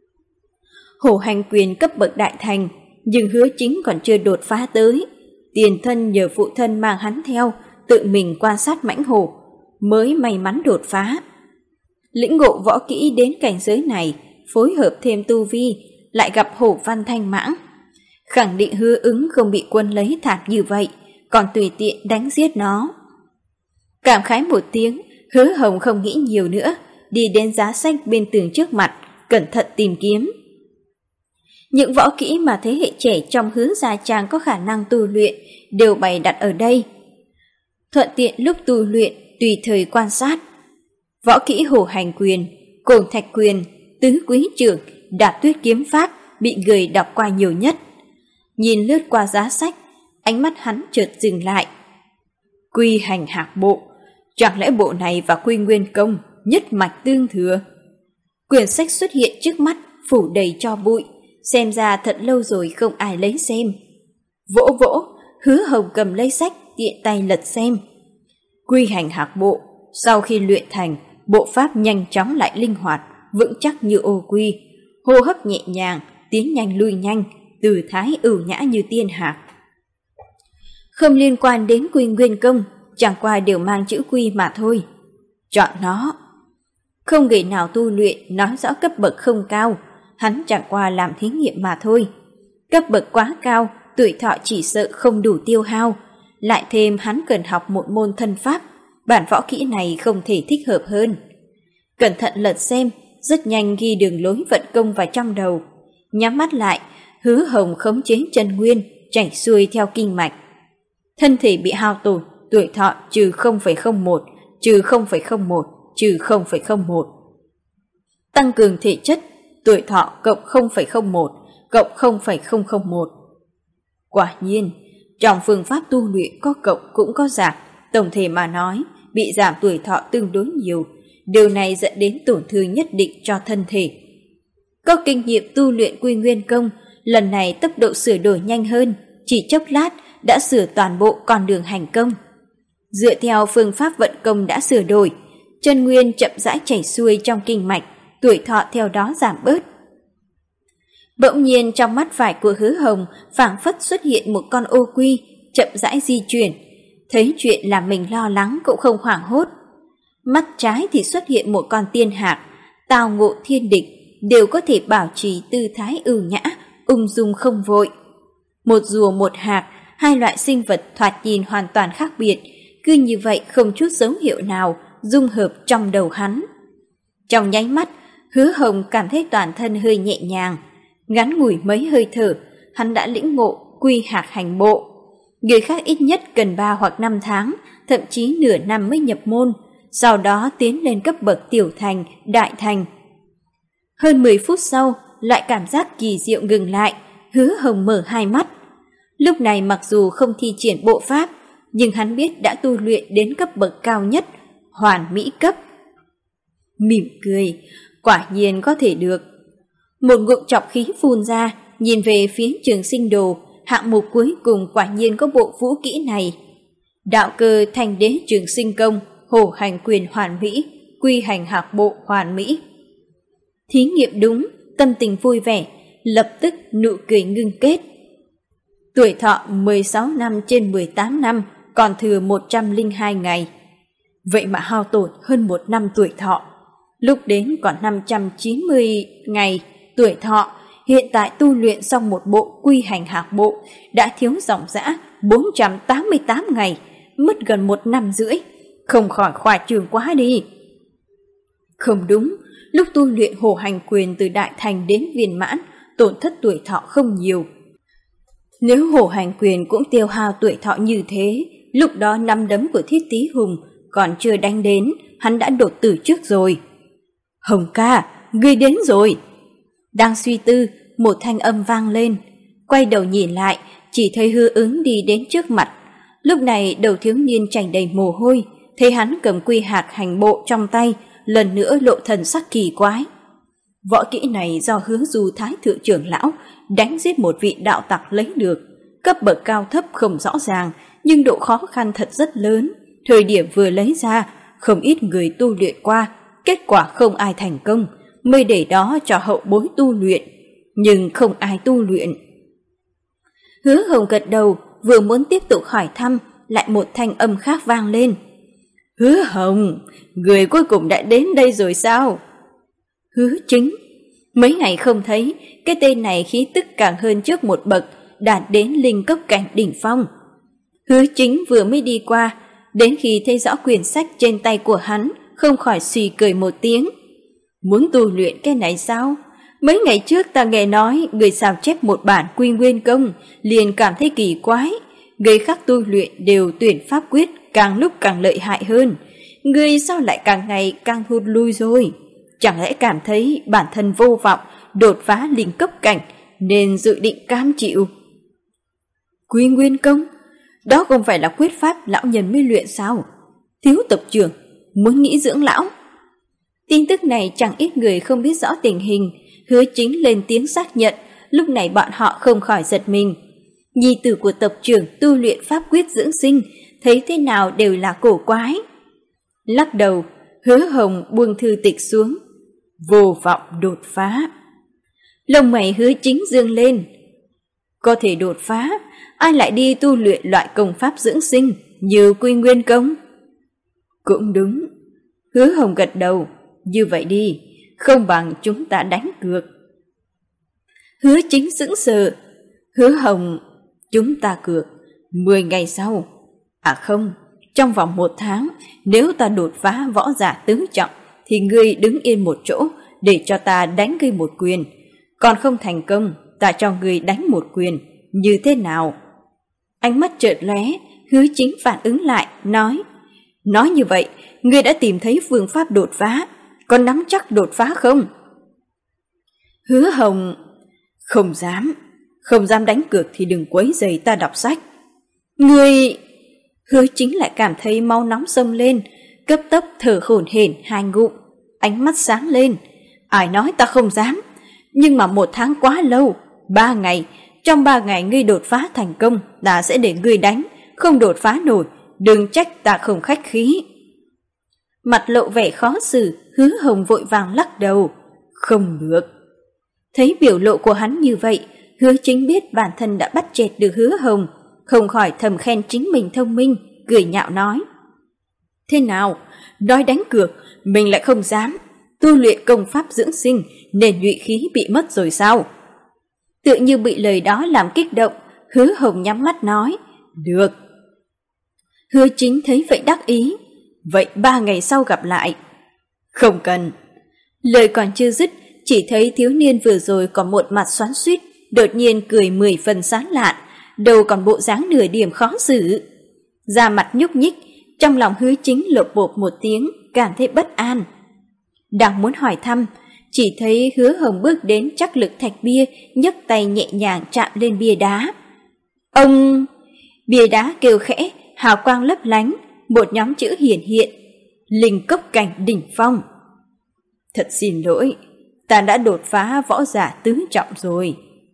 Hổ hành quyền cấp bậc đại thành, nhưng Hứa Chính còn chưa đột phá tới. Tiền thân nhờ phụ thân mang hắn theo, tự mình quan sát mãnh hổ, mới may mắn đột phá. Lĩnh ngộ võ kỹ đến cảnh giới này, phối hợp thêm tu vi, lại gặp hổ văn thanh mãng. Khẳng định Hứa Ứng không bị quân lấy thảm như vậy, còn tùy tiện đánh giết nó. Cảm khái một tiếng, Hứa Hồng không nghĩ nhiều nữa, đi đến giá sách bên tường trước mặt, cẩn thận tìm kiếm. Những võ kỹ mà thế hệ trẻ trong Hứa gia trang có khả năng tu luyện đều bày đặt ở đây. Thuận tiện lúc tu luyện tùy thời quan sát. Võ kỹ hổ hành quyền, cổn thạch quyền, tứ quý trưởng, đạp tuyết kiếm pháp bị người đọc qua nhiều nhất. Nhìn lướt qua giá sách, ánh mắt hắn chợt dừng lại. Quy hành hạc bộ, chẳng lẽ bộ này và Quy Nguyên công nhất mạch tương thừa? Quyển sách xuất hiện trước mắt, phủ đầy tro bụi, xem ra thật lâu rồi không ai lấy xem. Vỗ vỗ, Hứa Hồng cầm lấy sách, tiện tay lật xem. Quy hành hạc bộ, sau khi luyện thành, bộ pháp nhanh chóng lại linh hoạt, vững chắc như ô quy, hô hấp nhẹ nhàng, tiến nhanh lui nhanh, tư thái ưu nhã như tiên hạc. Không liên quan đến Quy Nguyên Công, chẳng qua đều mang chữ Quy mà thôi. Chọn nó. Không người nào tu luyện nói rõ cấp bậc không cao, hắn chẳng qua làm thí nghiệm mà thôi. Cấp bậc quá cao, tuổi thọ chỉ sợ không đủ tiêu hao, lại thêm hắn cần học một môn thân pháp, bản võ kỹ này không thể thích hợp hơn. Cẩn thận lật xem, rất nhanh ghi đường lối vận công vào trong đầu. Nhắm mắt lại, Hứa Hồng khống chế chân nguyên, chảy xuôi theo kinh mạch. Thân thể bị hao tổn, tuổi thọ trừ không phẩy không một, trừ không phẩy không một, trừ không phẩy không một. Tăng cường thể chất, tuổi thọ cộng không phẩy không một, cộng không phẩy không không một. Quả nhiên, trong phương pháp tu luyện có cộng cũng có giảm, tổng thể mà nói, bị giảm tuổi thọ tương đối nhiều, điều này dẫn đến tổn thương nhất định cho thân thể. Có kinh nghiệm tu luyện Quy Nguyên Công, lần này tốc độ sửa đổi nhanh hơn, chỉ chốc lát đã sửa toàn bộ con đường hành công. Dựa theo phương pháp vận công đã sửa đổi, chân nguyên chậm rãi chảy xuôi trong kinh mạch, tuổi thọ theo đó giảm bớt. Bỗng nhiên trong mắt phải của Hứa Hồng phảng phất xuất hiện một con ô quy, chậm rãi di chuyển. Thấy chuyện làm mình lo lắng cũng không hoảng hốt. Mắt trái thì xuất hiện một con tiên hạc, tào ngộ thiên địch, đều có thể bảo trì tư thái ưu nhã, ung dung không vội. Một rùa một hạc, hai loại sinh vật thoạt nhìn hoàn toàn khác biệt, cứ như vậy không chút dấu hiệu nào dung hợp trong đầu hắn. Trong nháy mắt, Hứa Hồng cảm thấy toàn thân hơi nhẹ nhàng. Ngắn ngủi mấy hơi thở, hắn đã lĩnh ngộ quy hạc hành bộ. Người khác ít nhất cần ba hoặc năm tháng, thậm chí nửa năm mới nhập môn, sau đó tiến lên cấp bậc tiểu thành, đại thành. Hơn mười phút sau, lại cảm giác kỳ diệu ngừng lại, Hứa Hồng mở hai mắt. Lúc này mặc dù không thi triển bộ pháp, nhưng hắn biết đã tu luyện đến cấp bậc cao nhất, hoàn mỹ cấp. Mỉm cười, quả nhiên có thể được. Một ngụm trọc khí phun ra, nhìn về phía Trường Sinh Đồ, hạng mục cuối cùng quả nhiên có bộ vũ kỹ này. Đạo cơ Thanh Đế Trường Sinh Công, hổ hành quyền hoàn mỹ, quy hành hạc bộ hoàn mỹ. Thí nghiệm đúng, tâm tình vui vẻ, lập tức nụ cười ngưng kết. Tuổi thọ mười sáu năm trên mười tám năm, còn thừa một trăm lẻ hai ngày. Vậy mà hao tổn hơn một năm tuổi thọ. Lúc đến còn năm trăm chín mươi ngày tuổi thọ, hiện tại tu luyện xong một bộ quy hành hạc bộ, đã thiếu dòng dã bốn trăm tám mươi tám ngày, mất gần một năm rưỡi, không khỏi khoa trương quá đi. Không đúng, lúc tu luyện hổ hành quyền từ đại thành đến viên mãn, tổn thất tuổi thọ không nhiều. Nếu hổ hành quyền cũng tiêu hao tuổi thọ như thế, lúc đó năm đấm của Thiết Tý Hùng còn chưa đánh đến, hắn đã đột tử trước rồi. Hồng ca, ngươi đến rồi. Đang suy tư, một thanh âm vang lên. Quay đầu nhìn lại, chỉ thấy Hứa Ứng đi đến trước mặt. Lúc này đầu thiếu niên chảy đầy mồ hôi, thấy hắn cầm quy hạc hành bộ trong tay, lần nữa lộ thần sắc kỳ quái. Võ kỹ này do Hứa Du Thái Thượng trưởng lão đánh giết một vị đạo tặc lấy được. Cấp bậc cao thấp không rõ ràng, nhưng độ khó khăn thật rất lớn. Thời điểm vừa lấy ra, không ít người tu luyện qua, kết quả không ai thành công, mới để đó cho hậu bối tu luyện, nhưng không ai tu luyện. Hứa Hồng gật đầu, vừa muốn tiếp tục hỏi thăm, lại một thanh âm khác vang lên. Hứa Hồng, người cuối cùng đã đến đây rồi sao? Hứa Chính. Mấy ngày không thấy, cái tên này khí tức càng hơn trước một bậc, đạt đến linh cấp cảnh đỉnh phong. Hứa Chính vừa mới đi qua, đến khi thấy rõ quyển sách trên tay của hắn, không khỏi suy cười một tiếng. Muốn tu luyện cái này sao? Mấy ngày trước ta nghe nói người sao chép một bản Quy Nguyên Công, liền cảm thấy kỳ quái. Người khác tu luyện đều tuyển pháp quyết, càng lúc càng lợi hại hơn. Người sao lại càng ngày càng hụt lui rồi? Chẳng lẽ cảm thấy bản thân vô vọng, đột phá linh cấp cảnh, nên dự định cam chịu? Quy Nguyên Công? Đó không phải là quyết pháp lão nhân mới luyện sao? Thiếu tập trưởng, muốn nghĩ dưỡng lão? Tin tức này chẳng ít người không biết rõ tình hình. Hứa Chính lên tiếng xác nhận, lúc này bọn họ không khỏi giật mình. Nhi tử của tập trưởng tu luyện pháp quyết dưỡng sinh, thấy thế nào đều là cổ quái. Lắc đầu, Hứa Hồng buông thư tịch xuống. vô vọng đột phá. Lông mày Hứa Chính dương lên. Có thể đột phá, ai lại đi tu luyện loại công pháp dưỡng sinh như Quy Nguyên Công? Cũng đúng. Hứa Hồng gật đầu. Như vậy đi, không bằng chúng ta đánh cược. Hứa Chính sững sờ. Hứa Hồng, chúng ta cược mười ngày sau. À không, trong vòng một tháng, nếu ta đột phá võ giả tứ trọng, thì ngươi đứng yên một chỗ để cho ta đánh ngươi một quyền. Còn không thành công, ta cho ngươi đánh một quyền. Như thế nào? Ánh mắt chợt lóe, Hứa Chính phản ứng lại, nói. Nói như vậy, ngươi đã tìm thấy phương pháp đột phá, có nắm chắc đột phá không? Hứa Hồng, không dám, không dám đánh cược thì đừng quấy rầy ta đọc sách. Ngươi... Hứa Chính lại cảm thấy máu nóng sông lên, cấp tốc thở hổn hển hai ngụm, ánh mắt sáng lên. Ai nói ta không dám, nhưng mà một tháng quá lâu, ba ngày, trong ba ngày ngươi đột phá thành công, ta sẽ để ngươi đánh, không đột phá nổi, đừng trách ta không khách khí. Mặt lộ vẻ khó xử, Hứa Hồng vội vàng lắc đầu. Không được. Thấy biểu lộ của hắn như vậy, Hứa Chính biết bản thân đã bắt chẹt được Hứa Hồng, không khỏi thầm khen chính mình thông minh, cười nhạo nói. Thế nào, nói đánh cược, mình lại không dám, tu luyện công pháp dưỡng sinh nên nhụy khí bị mất rồi sao? Tự như bị lời đó làm kích động, Hứa Hồng nhắm mắt nói. Được. Hứa Chính thấy vậy đắc ý. Vậy ba ngày sau gặp lại. Không cần. Lời còn chưa dứt, chỉ thấy thiếu niên vừa rồi còn một mặt xoắn xuýt, đột nhiên cười mười phần sán lạn, đầu còn bộ dáng nửa điểm khó xử. Da mặt nhúc nhích, trong lòng Hứa Chính lộp bộp một tiếng, cảm thấy bất an. Đang muốn hỏi thăm, chỉ thấy Hứa Hồng bước đến chắc lực thạch bia, nhấc tay nhẹ nhàng chạm lên bia đá. Ông... Bia đá kêu khẽ, hào quang lấp lánh, một nhóm chữ hiển hiện. Linh cốc cảnh đỉnh phong. Thật xin lỗi, ta đã đột phá võ giả tứ trọng rồi.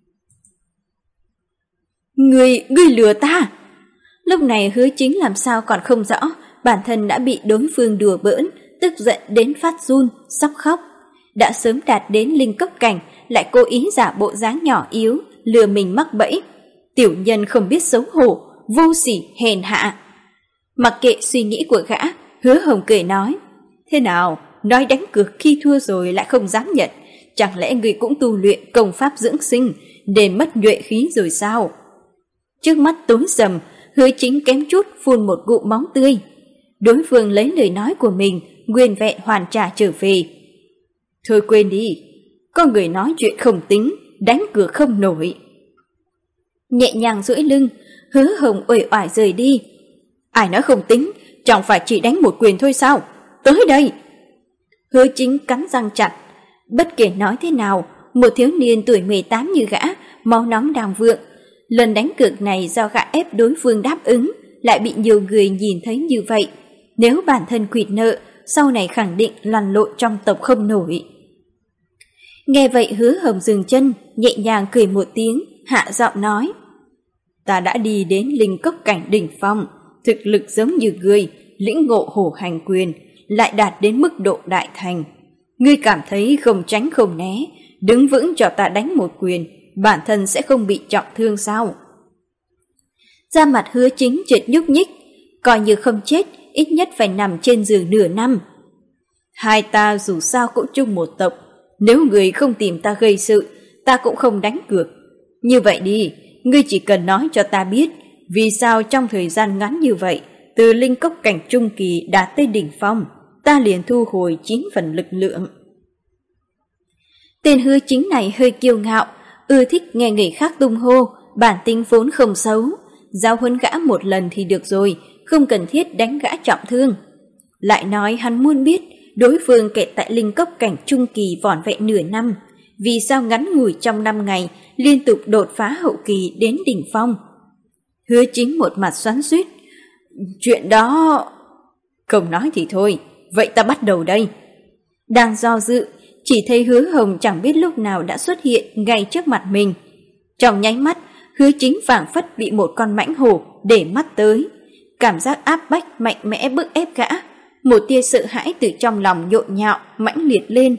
Ngươi, ngươi lừa ta! Lúc này Hứa Chính làm sao còn không rõ, bản thân đã bị đối phương đùa bỡn, tức giận đến phát run, sắp khóc. Đã sớm đạt đến linh cốc cảnh, lại cố ý giả bộ dáng nhỏ yếu, lừa mình mắc bẫy. Tiểu nhân không biết xấu hổ, vô sỉ, hèn hạ. Mặc kệ suy nghĩ của gã, Hứa Hồng cười nói. Thế nào, nói đánh cược khi thua rồi lại không dám nhận, chẳng lẽ người cũng tu luyện công pháp dưỡng sinh, để mất nhuệ khí rồi sao? Trước mắt tối sầm, Hứa Chính kém chút phun một ngụm máu tươi. Đối phương lấy lời nói của mình, nguyên vẹn hoàn trả trở về. Thôi quên đi, có người nói chuyện không tính, đánh cược không nổi. Nhẹ nhàng duỗi lưng, Hứa Hồng uể oải rời đi. Ai nói không tính, chẳng phải chỉ đánh một quyền thôi sao? Tới đây! Hứa Chính cắn răng chặt. Bất kể nói thế nào, một thiếu niên tuổi mười tám như gã, máu nóng đang vượng. Lần đánh cược này do gã ép đối phương đáp ứng, lại bị nhiều người nhìn thấy như vậy. Nếu bản thân quỵt nợ, sau này khẳng định lăn lộn trong tộc không nổi. Nghe vậy Hứa Hồng dừng chân, nhẹ nhàng cười một tiếng, hạ giọng nói. Ta đã đi đến linh cốc cảnh đỉnh phong, thực lực giống như ngươi, lĩnh ngộ hổ hành quyền, lại đạt đến mức độ đại thành. Ngươi cảm thấy không tránh không né, đứng vững cho ta đánh một quyền, bản thân sẽ không bị trọng thương sao? Da mặt Hứa Chính chợt nhúc nhích, coi như không chết, ít nhất phải nằm trên giường nửa năm. Hai ta dù sao cũng chung một tộc, nếu người không tìm ta gây sự, ta cũng không đánh cược. Như vậy đi, ngươi chỉ cần nói cho ta biết, vì sao trong thời gian ngắn như vậy, từ linh cốc cảnh trung kỳ đạt tới đỉnh phong, ta liền thu hồi chín phần lực lượng. Tên Hứa Chính này hơi kiêu ngạo, ưa thích nghe người khác tung hô, bản tính vốn không xấu. Giáo huấn gã một lần thì được rồi, không cần thiết đánh gã trọng thương. Lại nói hắn muốn biết, đối phương kẹt tại linh cốc cảnh trung kỳ vỏn vẹn nửa năm, vì sao ngắn ngủi trong năm ngày liên tục đột phá hậu kỳ đến đỉnh phong. Hứa Chính một mặt xoắn xuýt. Chuyện đó... Không nói thì thôi, vậy ta bắt đầu đây. Đang do dự, chỉ thấy Hứa Hồng chẳng biết lúc nào đã xuất hiện ngay trước mặt mình. Trong nháy mắt, Hứa Chính phảng phất bị một con mãnh hổ để mắt tới. Cảm giác áp bách mạnh mẽ bức ép gã. Một tia sợ hãi từ trong lòng nhộn nhạo, mãnh liệt lên.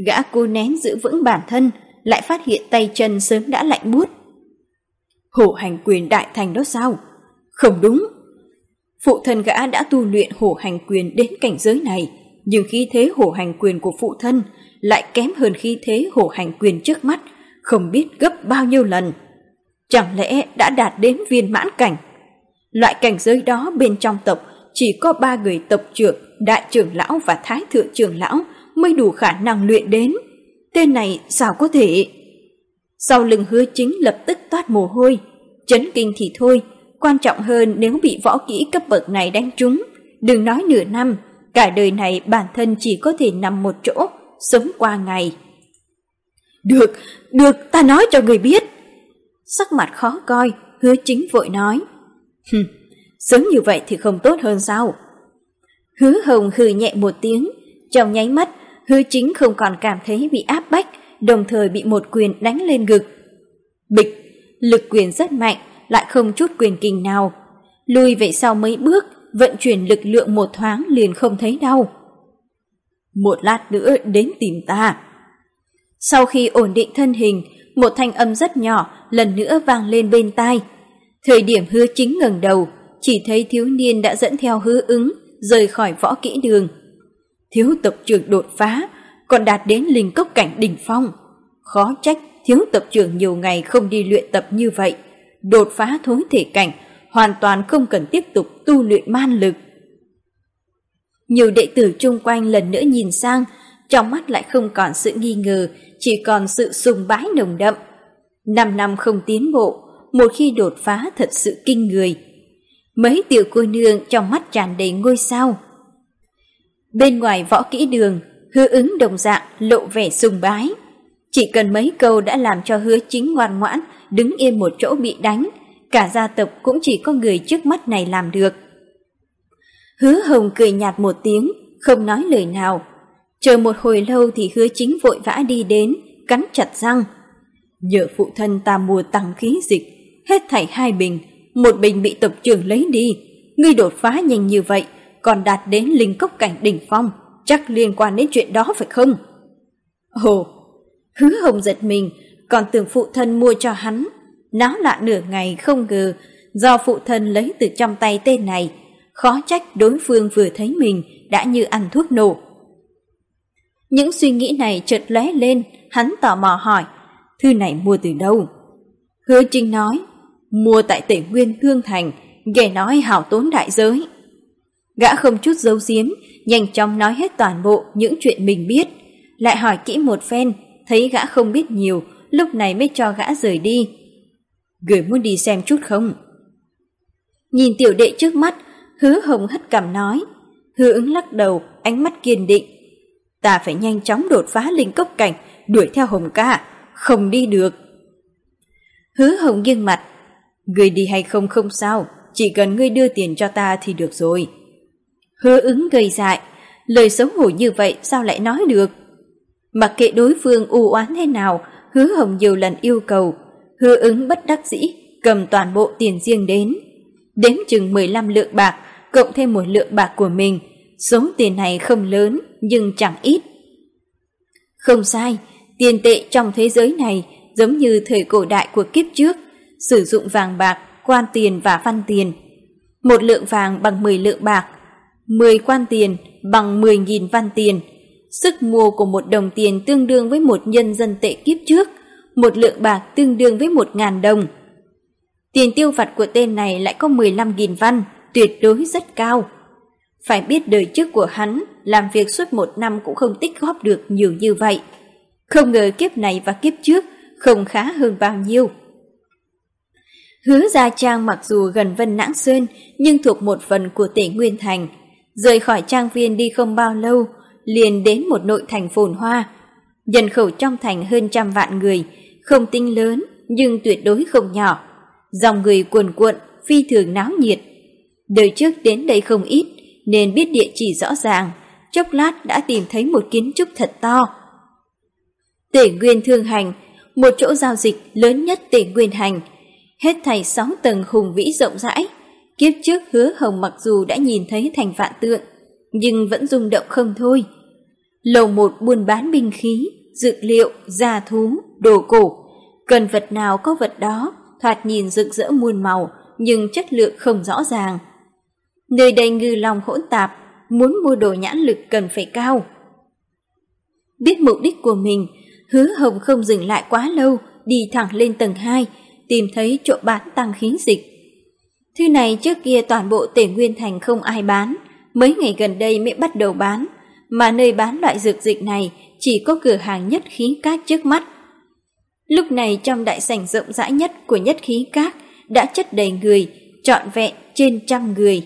Gã cố nén giữ vững bản thân, lại phát hiện tay chân sớm đã lạnh buốt. Hổ hành quyền đại thành đó sao? Không đúng. Phụ thân gã đã tu luyện hổ hành quyền đến cảnh giới này, nhưng khí thế hổ hành quyền của phụ thân lại kém hơn khí thế hổ hành quyền trước mắt, không biết gấp bao nhiêu lần. Chẳng lẽ đã đạt đến viên mãn cảnh? Loại cảnh giới đó bên trong tộc chỉ có ba người tộc trưởng, đại trưởng lão và thái thượng trưởng lão mới đủ khả năng luyện đến. Tên này sao có thể? Sau lưng Hứa Chính lập tức toát mồ hôi. Chấn kinh thì thôi, quan trọng hơn nếu bị võ kỹ cấp bậc này đánh trúng, đừng nói nửa năm, cả đời này bản thân chỉ có thể nằm một chỗ, sống qua ngày. Được, được, ta nói cho người biết. Sắc mặt khó coi, Hứa Chính vội nói. Hừm, sớm như vậy thì không tốt hơn sao? Hứa Hồng hừ nhẹ một tiếng, trong nháy mắt, Hứa Chính không còn cảm thấy bị áp bách, đồng thời bị một quyền đánh lên ngực. Bịch, lực quyền rất mạnh, lại không chút quyền kình nào. Lùi về sau mấy bước, vận chuyển lực lượng một thoáng liền không thấy đau. Một lát nữa đến tìm ta. Sau khi ổn định thân hình, một thanh âm rất nhỏ lần nữa vang lên bên tai. Thời điểm Hứa Chính ngẩng đầu, chỉ thấy thiếu niên đã dẫn theo Hứa Ứng rời khỏi võ kỹ đường. Thiếu tộc trưởng đột phá, còn đạt đến linh cốc cảnh đỉnh phong. Khó trách thiếu tộc trưởng nhiều ngày không đi luyện tập như vậy. Đột phá thối thể cảnh, hoàn toàn không cần tiếp tục tu luyện man lực. Nhiều đệ tử chung quanh lần nữa nhìn sang, trong mắt lại không còn sự nghi ngờ, chỉ còn sự sùng bái nồng đậm. Năm năm không tiến bộ, một khi đột phá thật sự kinh người. Mấy tiểu cô nương trong mắt tràn đầy ngôi sao. Bên ngoài võ kỹ đường, Hứa Ứng đồng dạng lộ vẻ sùng bái. Chỉ cần mấy câu đã làm cho Hứa Chính ngoan ngoãn, đứng yên một chỗ bị đánh. Cả gia tộc cũng chỉ có người trước mắt này làm được. Hứa Hồng cười nhạt một tiếng, không nói lời nào. Chờ một hồi lâu thì Hứa Chính vội vã đi đến, cắn chặt răng. Nhờ phụ thân ta mua tăng khí dịch, hết thảy hai bình, một bình bị tộc trưởng lấy đi. Ngươi đột phá nhanh như vậy, còn đạt đến linh cốc cảnh đỉnh phong, chắc liên quan đến chuyện đó phải không? Ồ, Hứa Hồng giật mình, còn tưởng phụ thân mua cho hắn. Náo loạn nửa ngày không ngờ, do phụ thân lấy từ trong tay tên này, khó trách đối phương vừa thấy mình đã như ăn thuốc nổ. Những suy nghĩ này chợt lóe lên, hắn tò mò hỏi, thư này mua từ đâu? Hứa Trinh nói, mua tại Tể Nguyên Thương Thành, nghe nói hào tốn đại giới. Gã không chút giấu giếm, nhanh chóng nói hết toàn bộ những chuyện mình biết, lại hỏi kỹ một phen, thấy gã không biết nhiều, lúc này mới cho gã rời đi. Người muốn đi xem chút không? Nhìn tiểu đệ trước mắt, Hứa Hồng hất cằm nói. Hứa Ứng lắc đầu, ánh mắt kiên định. Ta phải nhanh chóng đột phá linh cốc cảnh, đuổi theo Hồng ca, không đi được. Hứa Hồng nghiêng mặt. Người đi hay không không sao, chỉ cần ngươi đưa tiền cho ta thì được rồi. Hứa Ứng gầy dại, lời xấu hổ như vậy sao lại nói được? Mặc kệ đối phương u oán thế nào, Hứa Hồng nhiều lần yêu cầu, Hứa Ứng bất đắc dĩ cầm toàn bộ tiền riêng đến. Đếm chừng mười lăm lượng bạc, cộng thêm một lượng bạc của mình. Số tiền này không lớn, nhưng chẳng ít. Không sai, tiền tệ trong thế giới này giống như thời cổ đại của kiếp trước, sử dụng vàng bạc, quan tiền và văn tiền. Một lượng vàng bằng mười lượng bạc, mười quan tiền bằng mười nghìn văn tiền. Sức mua của một đồng tiền tương đương với một nhân dân tệ kiếp trước, một lượng bạc tương đương với một ngàn đồng. Tiền tiêu vặt của tên này lại có mười lăm nghìn văn, tuyệt đối rất cao. Phải biết đời trước của hắn, làm việc suốt một năm cũng không tích góp được nhiều như vậy. Không ngờ kiếp này và kiếp trước không khá hơn bao nhiêu. Hứa Gia Trang mặc dù gần Vân Nãng Sơn, nhưng thuộc một phần của Tể Nguyên Thành. Rời khỏi trang viên đi không bao lâu, liền đến một nội thành phồn hoa. Nhân khẩu trong thành hơn trăm vạn người, không tính lớn nhưng tuyệt đối không nhỏ. Dòng người cuồn cuộn, phi thường náo nhiệt. Đời trước đến đây không ít, nên biết địa chỉ rõ ràng, chốc lát đã tìm thấy một kiến trúc thật to. Tể Nguyên Thương Hành, một chỗ giao dịch lớn nhất Tể Nguyên Hành, hết thảy sáu tầng hùng vĩ rộng rãi. Kiếp trước Hứa Hồng mặc dù đã nhìn thấy thành vạn tượng, nhưng vẫn rung động không thôi. Lầu một buôn bán binh khí, dược liệu, gia thú, đồ cổ. Cần vật nào có vật đó, thoạt nhìn rực rỡ muôn màu, nhưng chất lượng không rõ ràng. Nơi đây ngư long hỗn tạp, muốn mua đồ nhãn lực cần phải cao. Biết mục đích của mình, Hứa Hồng không dừng lại quá lâu, đi thẳng lên tầng hai, tìm thấy chỗ bán tăng khí dịch. Thứ này trước kia toàn bộ Tề Nguyên Thành không ai bán, mấy ngày gần đây mới bắt đầu bán, mà nơi bán loại dược dịch này chỉ có cửa hàng Nhất Khí Các trước mắt. Lúc này trong đại sảnh rộng rãi nhất của Nhất Khí Các đã chất đầy người, trọn vẹn trên trăm người.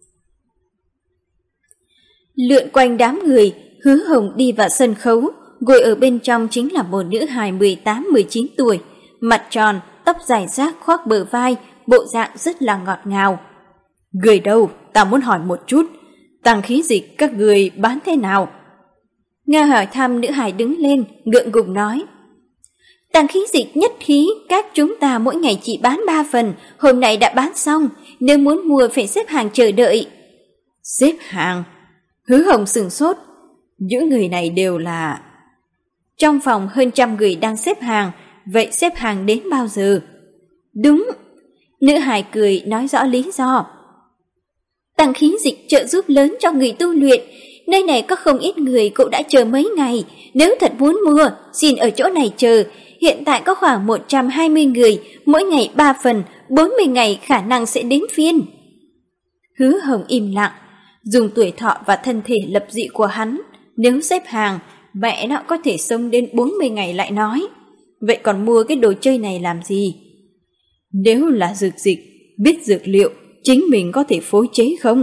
Lượn quanh đám người, Hứa Hồng đi vào sân khấu, ngồi ở bên trong chính là một nữ hài mười tám mười chín tuổi, mặt tròn, tóc dài rác khoác bờ vai, bộ dạng rất là ngọt ngào. Người đâu, ta muốn hỏi một chút, tăng khí dịch các người bán thế nào? Nghe hỏi thăm, nữ hài đứng lên, ngượng ngùng nói. Tăng khí dịch Nhất Khí Các chúng ta mỗi ngày chỉ bán ba phần, hôm nay đã bán xong, nếu muốn mua phải xếp hàng chờ đợi. Xếp hàng? Hứa Hồng sửng sốt, những người này đều là... Trong phòng hơn trăm người đang xếp hàng, vậy xếp hàng đến bao giờ? Đúng, nữ hài cười nói rõ lý do. Tăng khí dịch trợ giúp lớn cho người tu luyện, nơi này có không ít người cũng đã chờ mấy ngày, nếu thật muốn mua, xin ở chỗ này chờ. Hiện tại có khoảng một trăm hai mươi người, mỗi ngày ba phần, bốn mươi ngày khả năng sẽ đến phiên. Hứa Hồng im lặng, dùng tuổi thọ và thân thể lập dị của hắn, nếu xếp hàng, mẹ nó có thể sống đến bốn mươi ngày lại nói. Vậy còn mua cái đồ chơi này làm gì? Nếu là dược dịch, biết dược liệu, chính mình có thể phối chế không?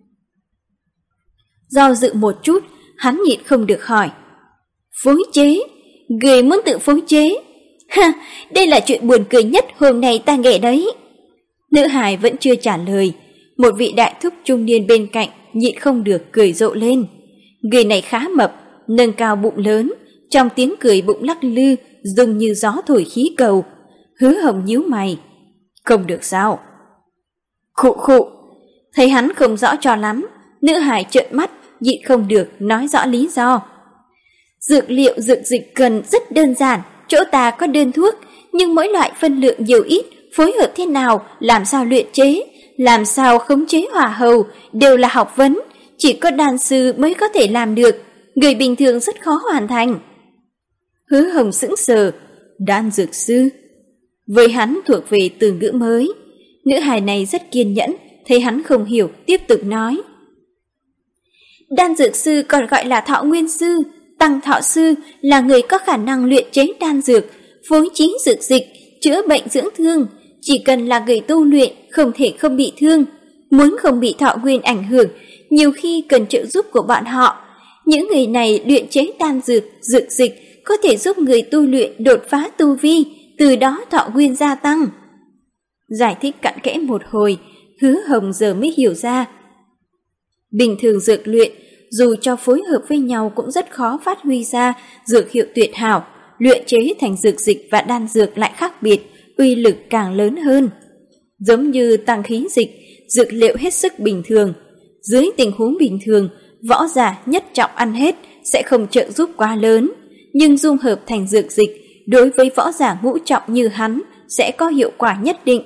Do dự một chút, hắn nhịn không được hỏi. Phối chế? Người muốn tự phối chế? Ha, đây là chuyện buồn cười nhất hôm nay ta nghe đấy. Nữ hài vẫn chưa trả lời, một vị đại thúc trung niên bên cạnh nhịn không được cười rộ lên. Người này khá mập, nâng cao bụng lớn, trong tiếng cười bụng lắc lư, dường như gió thổi khí cầu. Hứa Hồng nhíu mày. Không được sao? Khụ khụ. Thấy hắn không rõ cho lắm, nữ hài trợn mắt, nhịn không được nói rõ lý do. Dược liệu dược dịch cần rất đơn giản, chỗ ta có đơn thuốc, nhưng mỗi loại phân lượng nhiều ít, phối hợp thế nào, làm sao luyện chế, làm sao khống chế hỏa hầu, đều là học vấn, chỉ có đan sư mới có thể làm được, người bình thường rất khó hoàn thành. Hứa Hồng sững sờ, đan dược sư. Với hắn thuộc về từ ngữ mới. Nữ hài này rất kiên nhẫn, thấy hắn không hiểu, tiếp tục nói. Đan dược sư còn gọi là thọ nguyên sư, tăng thọ sư là người có khả năng luyện chế đan dược, phối chế dược dịch, chữa bệnh dưỡng thương. Chỉ cần là người tu luyện, không thể không bị thương. Muốn không bị thọ nguyên ảnh hưởng, nhiều khi cần trợ giúp của bọn họ. Những người này luyện chế đan dược, dược dịch có thể giúp người tu luyện đột phá tu vi, từ đó thọ nguyên gia tăng. Giải thích cặn kẽ một hồi, Hứa Hồng giờ mới hiểu ra. Bình thường dược luyện, dù cho phối hợp với nhau cũng rất khó phát huy ra dược hiệu tuyệt hảo, luyện chế thành dược dịch và đan dược lại khác biệt, uy lực càng lớn hơn. Giống như tăng khí dịch, dược liệu hết sức bình thường. Dưới tình huống bình thường, võ giả nhất trọng ăn hết sẽ không trợ giúp quá lớn, nhưng dung hợp thành dược dịch đối với võ giả ngũ trọng như hắn sẽ có hiệu quả nhất định.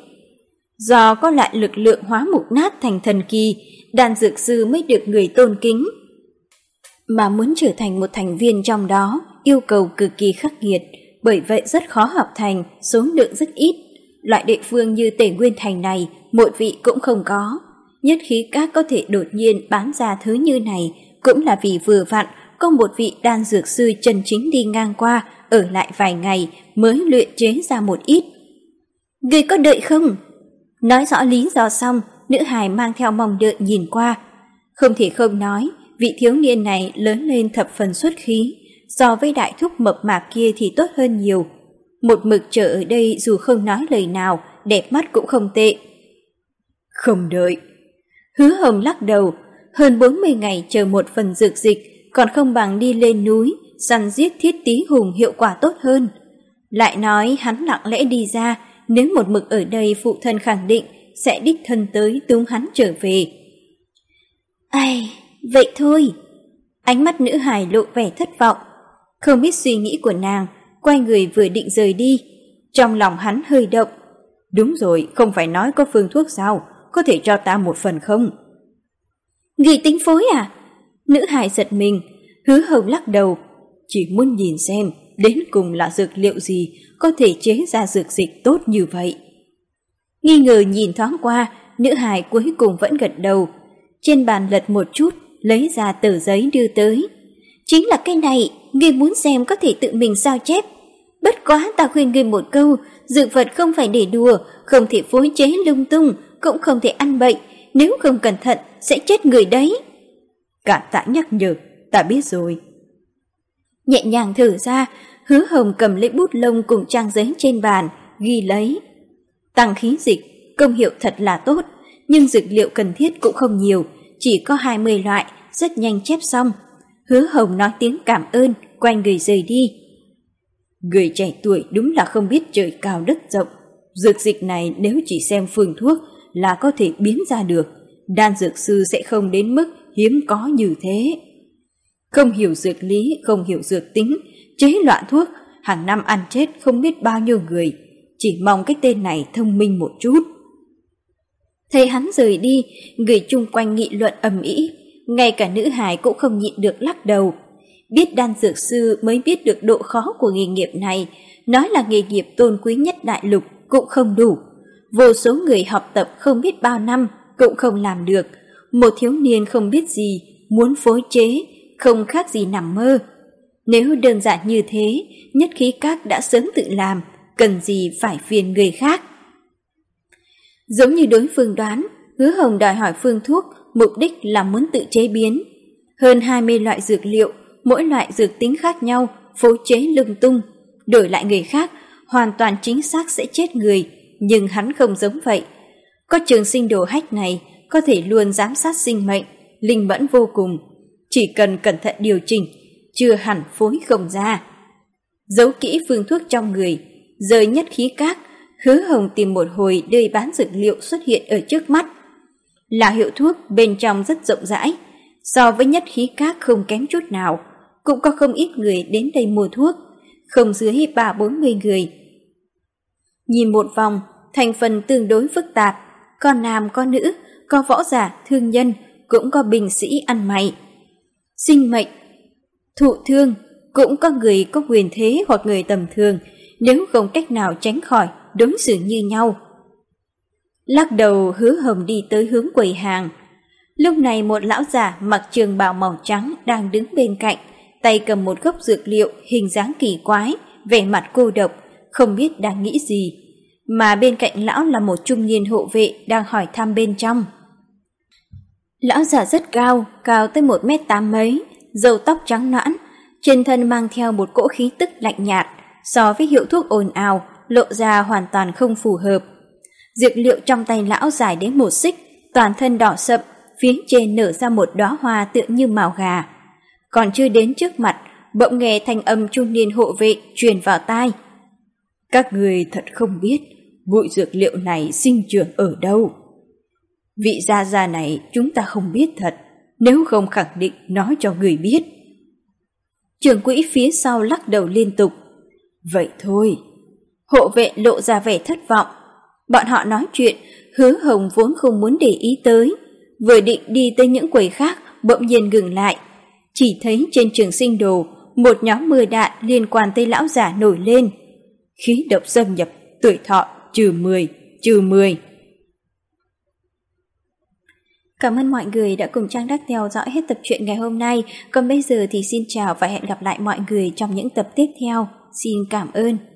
Do có lại lực lượng hóa mục nát thành thần kỳ, đan dược sư mới được người tôn kính. Mà muốn trở thành một thành viên trong đó, yêu cầu cực kỳ khắc nghiệt, bởi vậy rất khó học thành, số lượng rất ít. Loại địa phương như Tề Nguyên Thành này, một vị cũng không có. Nhất Khí Các có thể đột nhiên bán ra thứ như này, cũng là vì vừa vặn có một vị đan dược sư chân chính đi ngang qua, ở lại vài ngày mới luyện chế ra một ít. Người có đợi không? Nói rõ lý do xong, nữ hài mang theo mong đợi nhìn qua. Không thể không nói, vị thiếu niên này lớn lên thập phần xuất khí, so với đại thúc mập mạp kia thì tốt hơn nhiều. Một mực chờ ở đây dù không nói lời nào, đẹp mắt cũng không tệ. Không đợi. Hứa Hồng lắc đầu, hơn bốn mươi ngày chờ một phần dược dịch, còn không bằng đi lên núi, săn giết thiết tí hùng hiệu quả tốt hơn. Lại nói hắn lặng lẽ đi ra, nếu một mực ở đây phụ thân khẳng định sẽ đích thân tới túm hắn trở về. Ai, vậy thôi. Ánh mắt nữ hài lộ vẻ thất vọng. Không biết suy nghĩ của nàng, quay người vừa định rời đi. Trong lòng hắn hơi động. Đúng rồi, không phải nói có phương thuốc sao, có thể cho ta một phần không? Người tính phối à? Nữ hài giật mình, Hứa Hồng lắc đầu. Chỉ muốn nhìn xem đến cùng là dược liệu gì có thể chế ra dược dịch tốt như vậy. Nghi ngờ nhìn thoáng qua, nữ hài cuối cùng vẫn gật đầu. Trên bàn lật một chút, lấy ra tờ giấy đưa tới. Chính là cái này, ngươi muốn xem có thể tự mình sao chép. Bất quá ta khuyên ngươi một câu, dược vật không phải để đùa, không thể phối chế lung tung, cũng không thể ăn bậy, nếu không cẩn thận sẽ chết người đấy. Cảm tạ nhắc nhở, ta biết rồi. Nhẹ nhàng thở ra, Hứa Hồng cầm lấy bút lông cùng trang giấy trên bàn, ghi lấy. Tăng khí dịch, công hiệu thật là tốt, nhưng dược liệu cần thiết cũng không nhiều, chỉ có hai mươi loại, rất nhanh chép xong. Hứa Hồng nói tiếng cảm ơn, quay người rời đi. Người trẻ tuổi đúng là không biết trời cao đất rộng. Dược dịch này nếu chỉ xem phương thuốc là có thể biến ra được, đan dược sư sẽ không đến mức hiếm có như thế. Không hiểu dược lý, không hiểu dược tính, chế loạn thuốc, hàng năm ăn chết không biết bao nhiêu người. Chỉ mong cái tên này thông minh một chút. Thấy hắn rời đi, người chung quanh nghị luận ầm ĩ, ngay cả nữ hài cũng không nhịn được lắc đầu. Biết đan dược sư mới biết được độ khó của nghề nghiệp này, nói là nghề nghiệp tôn quý nhất đại lục cũng không đủ. Vô số người học tập không biết bao năm cũng không làm được. Một thiếu niên không biết gì, muốn phối chế, không khác gì nằm mơ. Nếu đơn giản như thế, nhất khí các đã sớm tự làm, cần gì phải phiền người khác. Giống như đối phương đoán, Hứa Hồng đòi hỏi phương thuốc, mục đích là muốn tự chế biến. Hơn hai mươi loại dược liệu, mỗi loại dược tính khác nhau, phối chế lung tung. Đổi lại người khác, hoàn toàn chính xác sẽ chết người, nhưng hắn không giống vậy. Có trường sinh đồ hách này, có thể luôn giám sát sinh mệnh, linh mẫn vô cùng. Chỉ cần cẩn thận điều chỉnh, chưa hẳn phối không ra. Giấu kỹ phương thuốc trong người, rời nhất khí các, Hứa Hồng tìm một hồi nơi bán dược liệu xuất hiện ở trước mắt. Là hiệu thuốc bên trong rất rộng rãi, so với nhất khí các không kém chút nào, cũng có không ít người đến đây mua thuốc, không dưới ba bốn mươi người. Nhìn một vòng, thành phần tương đối phức tạp, có nam có nữ, có võ giả, thương nhân, cũng có binh sĩ ăn mày. Sinh mệnh, thụ thương, cũng có người có quyền thế hoặc người tầm thường, nếu không cách nào tránh khỏi, đối xử như nhau. Lắc đầu, Hứa Hồng đi tới hướng quầy hàng. Lúc này một lão già mặc trường bào màu trắng đang đứng bên cạnh, tay cầm một gốc dược liệu hình dáng kỳ quái, vẻ mặt cô độc, không biết đang nghĩ gì. Mà bên cạnh lão là một trung niên hộ vệ đang hỏi thăm bên trong. Lão già rất cao, cao tới một mét tám mấy, râu tóc trắng nõn, trên thân mang theo một cỗ khí tức lạnh nhạt, so với hiệu thuốc ồn ào, lộ ra hoàn toàn không phù hợp. Dược liệu trong tay lão dài đến một xích, toàn thân đỏ sậm, phía trên nở ra một đóa hoa tựa như mào gà. Còn chưa đến trước mặt, bỗng nghe thanh âm trung niên hộ vệ truyền vào tai. Các người thật không biết, bụi dược liệu này sinh trưởng ở đâu. Vị gia gia này chúng ta không biết thật, nếu không khẳng định nói cho người biết. Trưởng quỹ phía sau lắc đầu liên tục. Vậy thôi. Hộ vệ lộ ra vẻ thất vọng. Bọn họ nói chuyện, Hứa Hồng vốn không muốn để ý tới. Vừa định đi tới những quầy khác, bỗng nhiên ngừng lại. Chỉ thấy trên trường sinh đồ, một nhóm mưa đạn liên quan tới lão giả nổi lên. Khí độc xâm nhập, tuổi thọ trừ mười, trừ mười. Cảm ơn mọi người đã cùng Trang Đắc theo dõi hết tập truyện ngày hôm nay. Còn bây giờ thì xin chào và hẹn gặp lại mọi người trong những tập tiếp theo. Xin cảm ơn.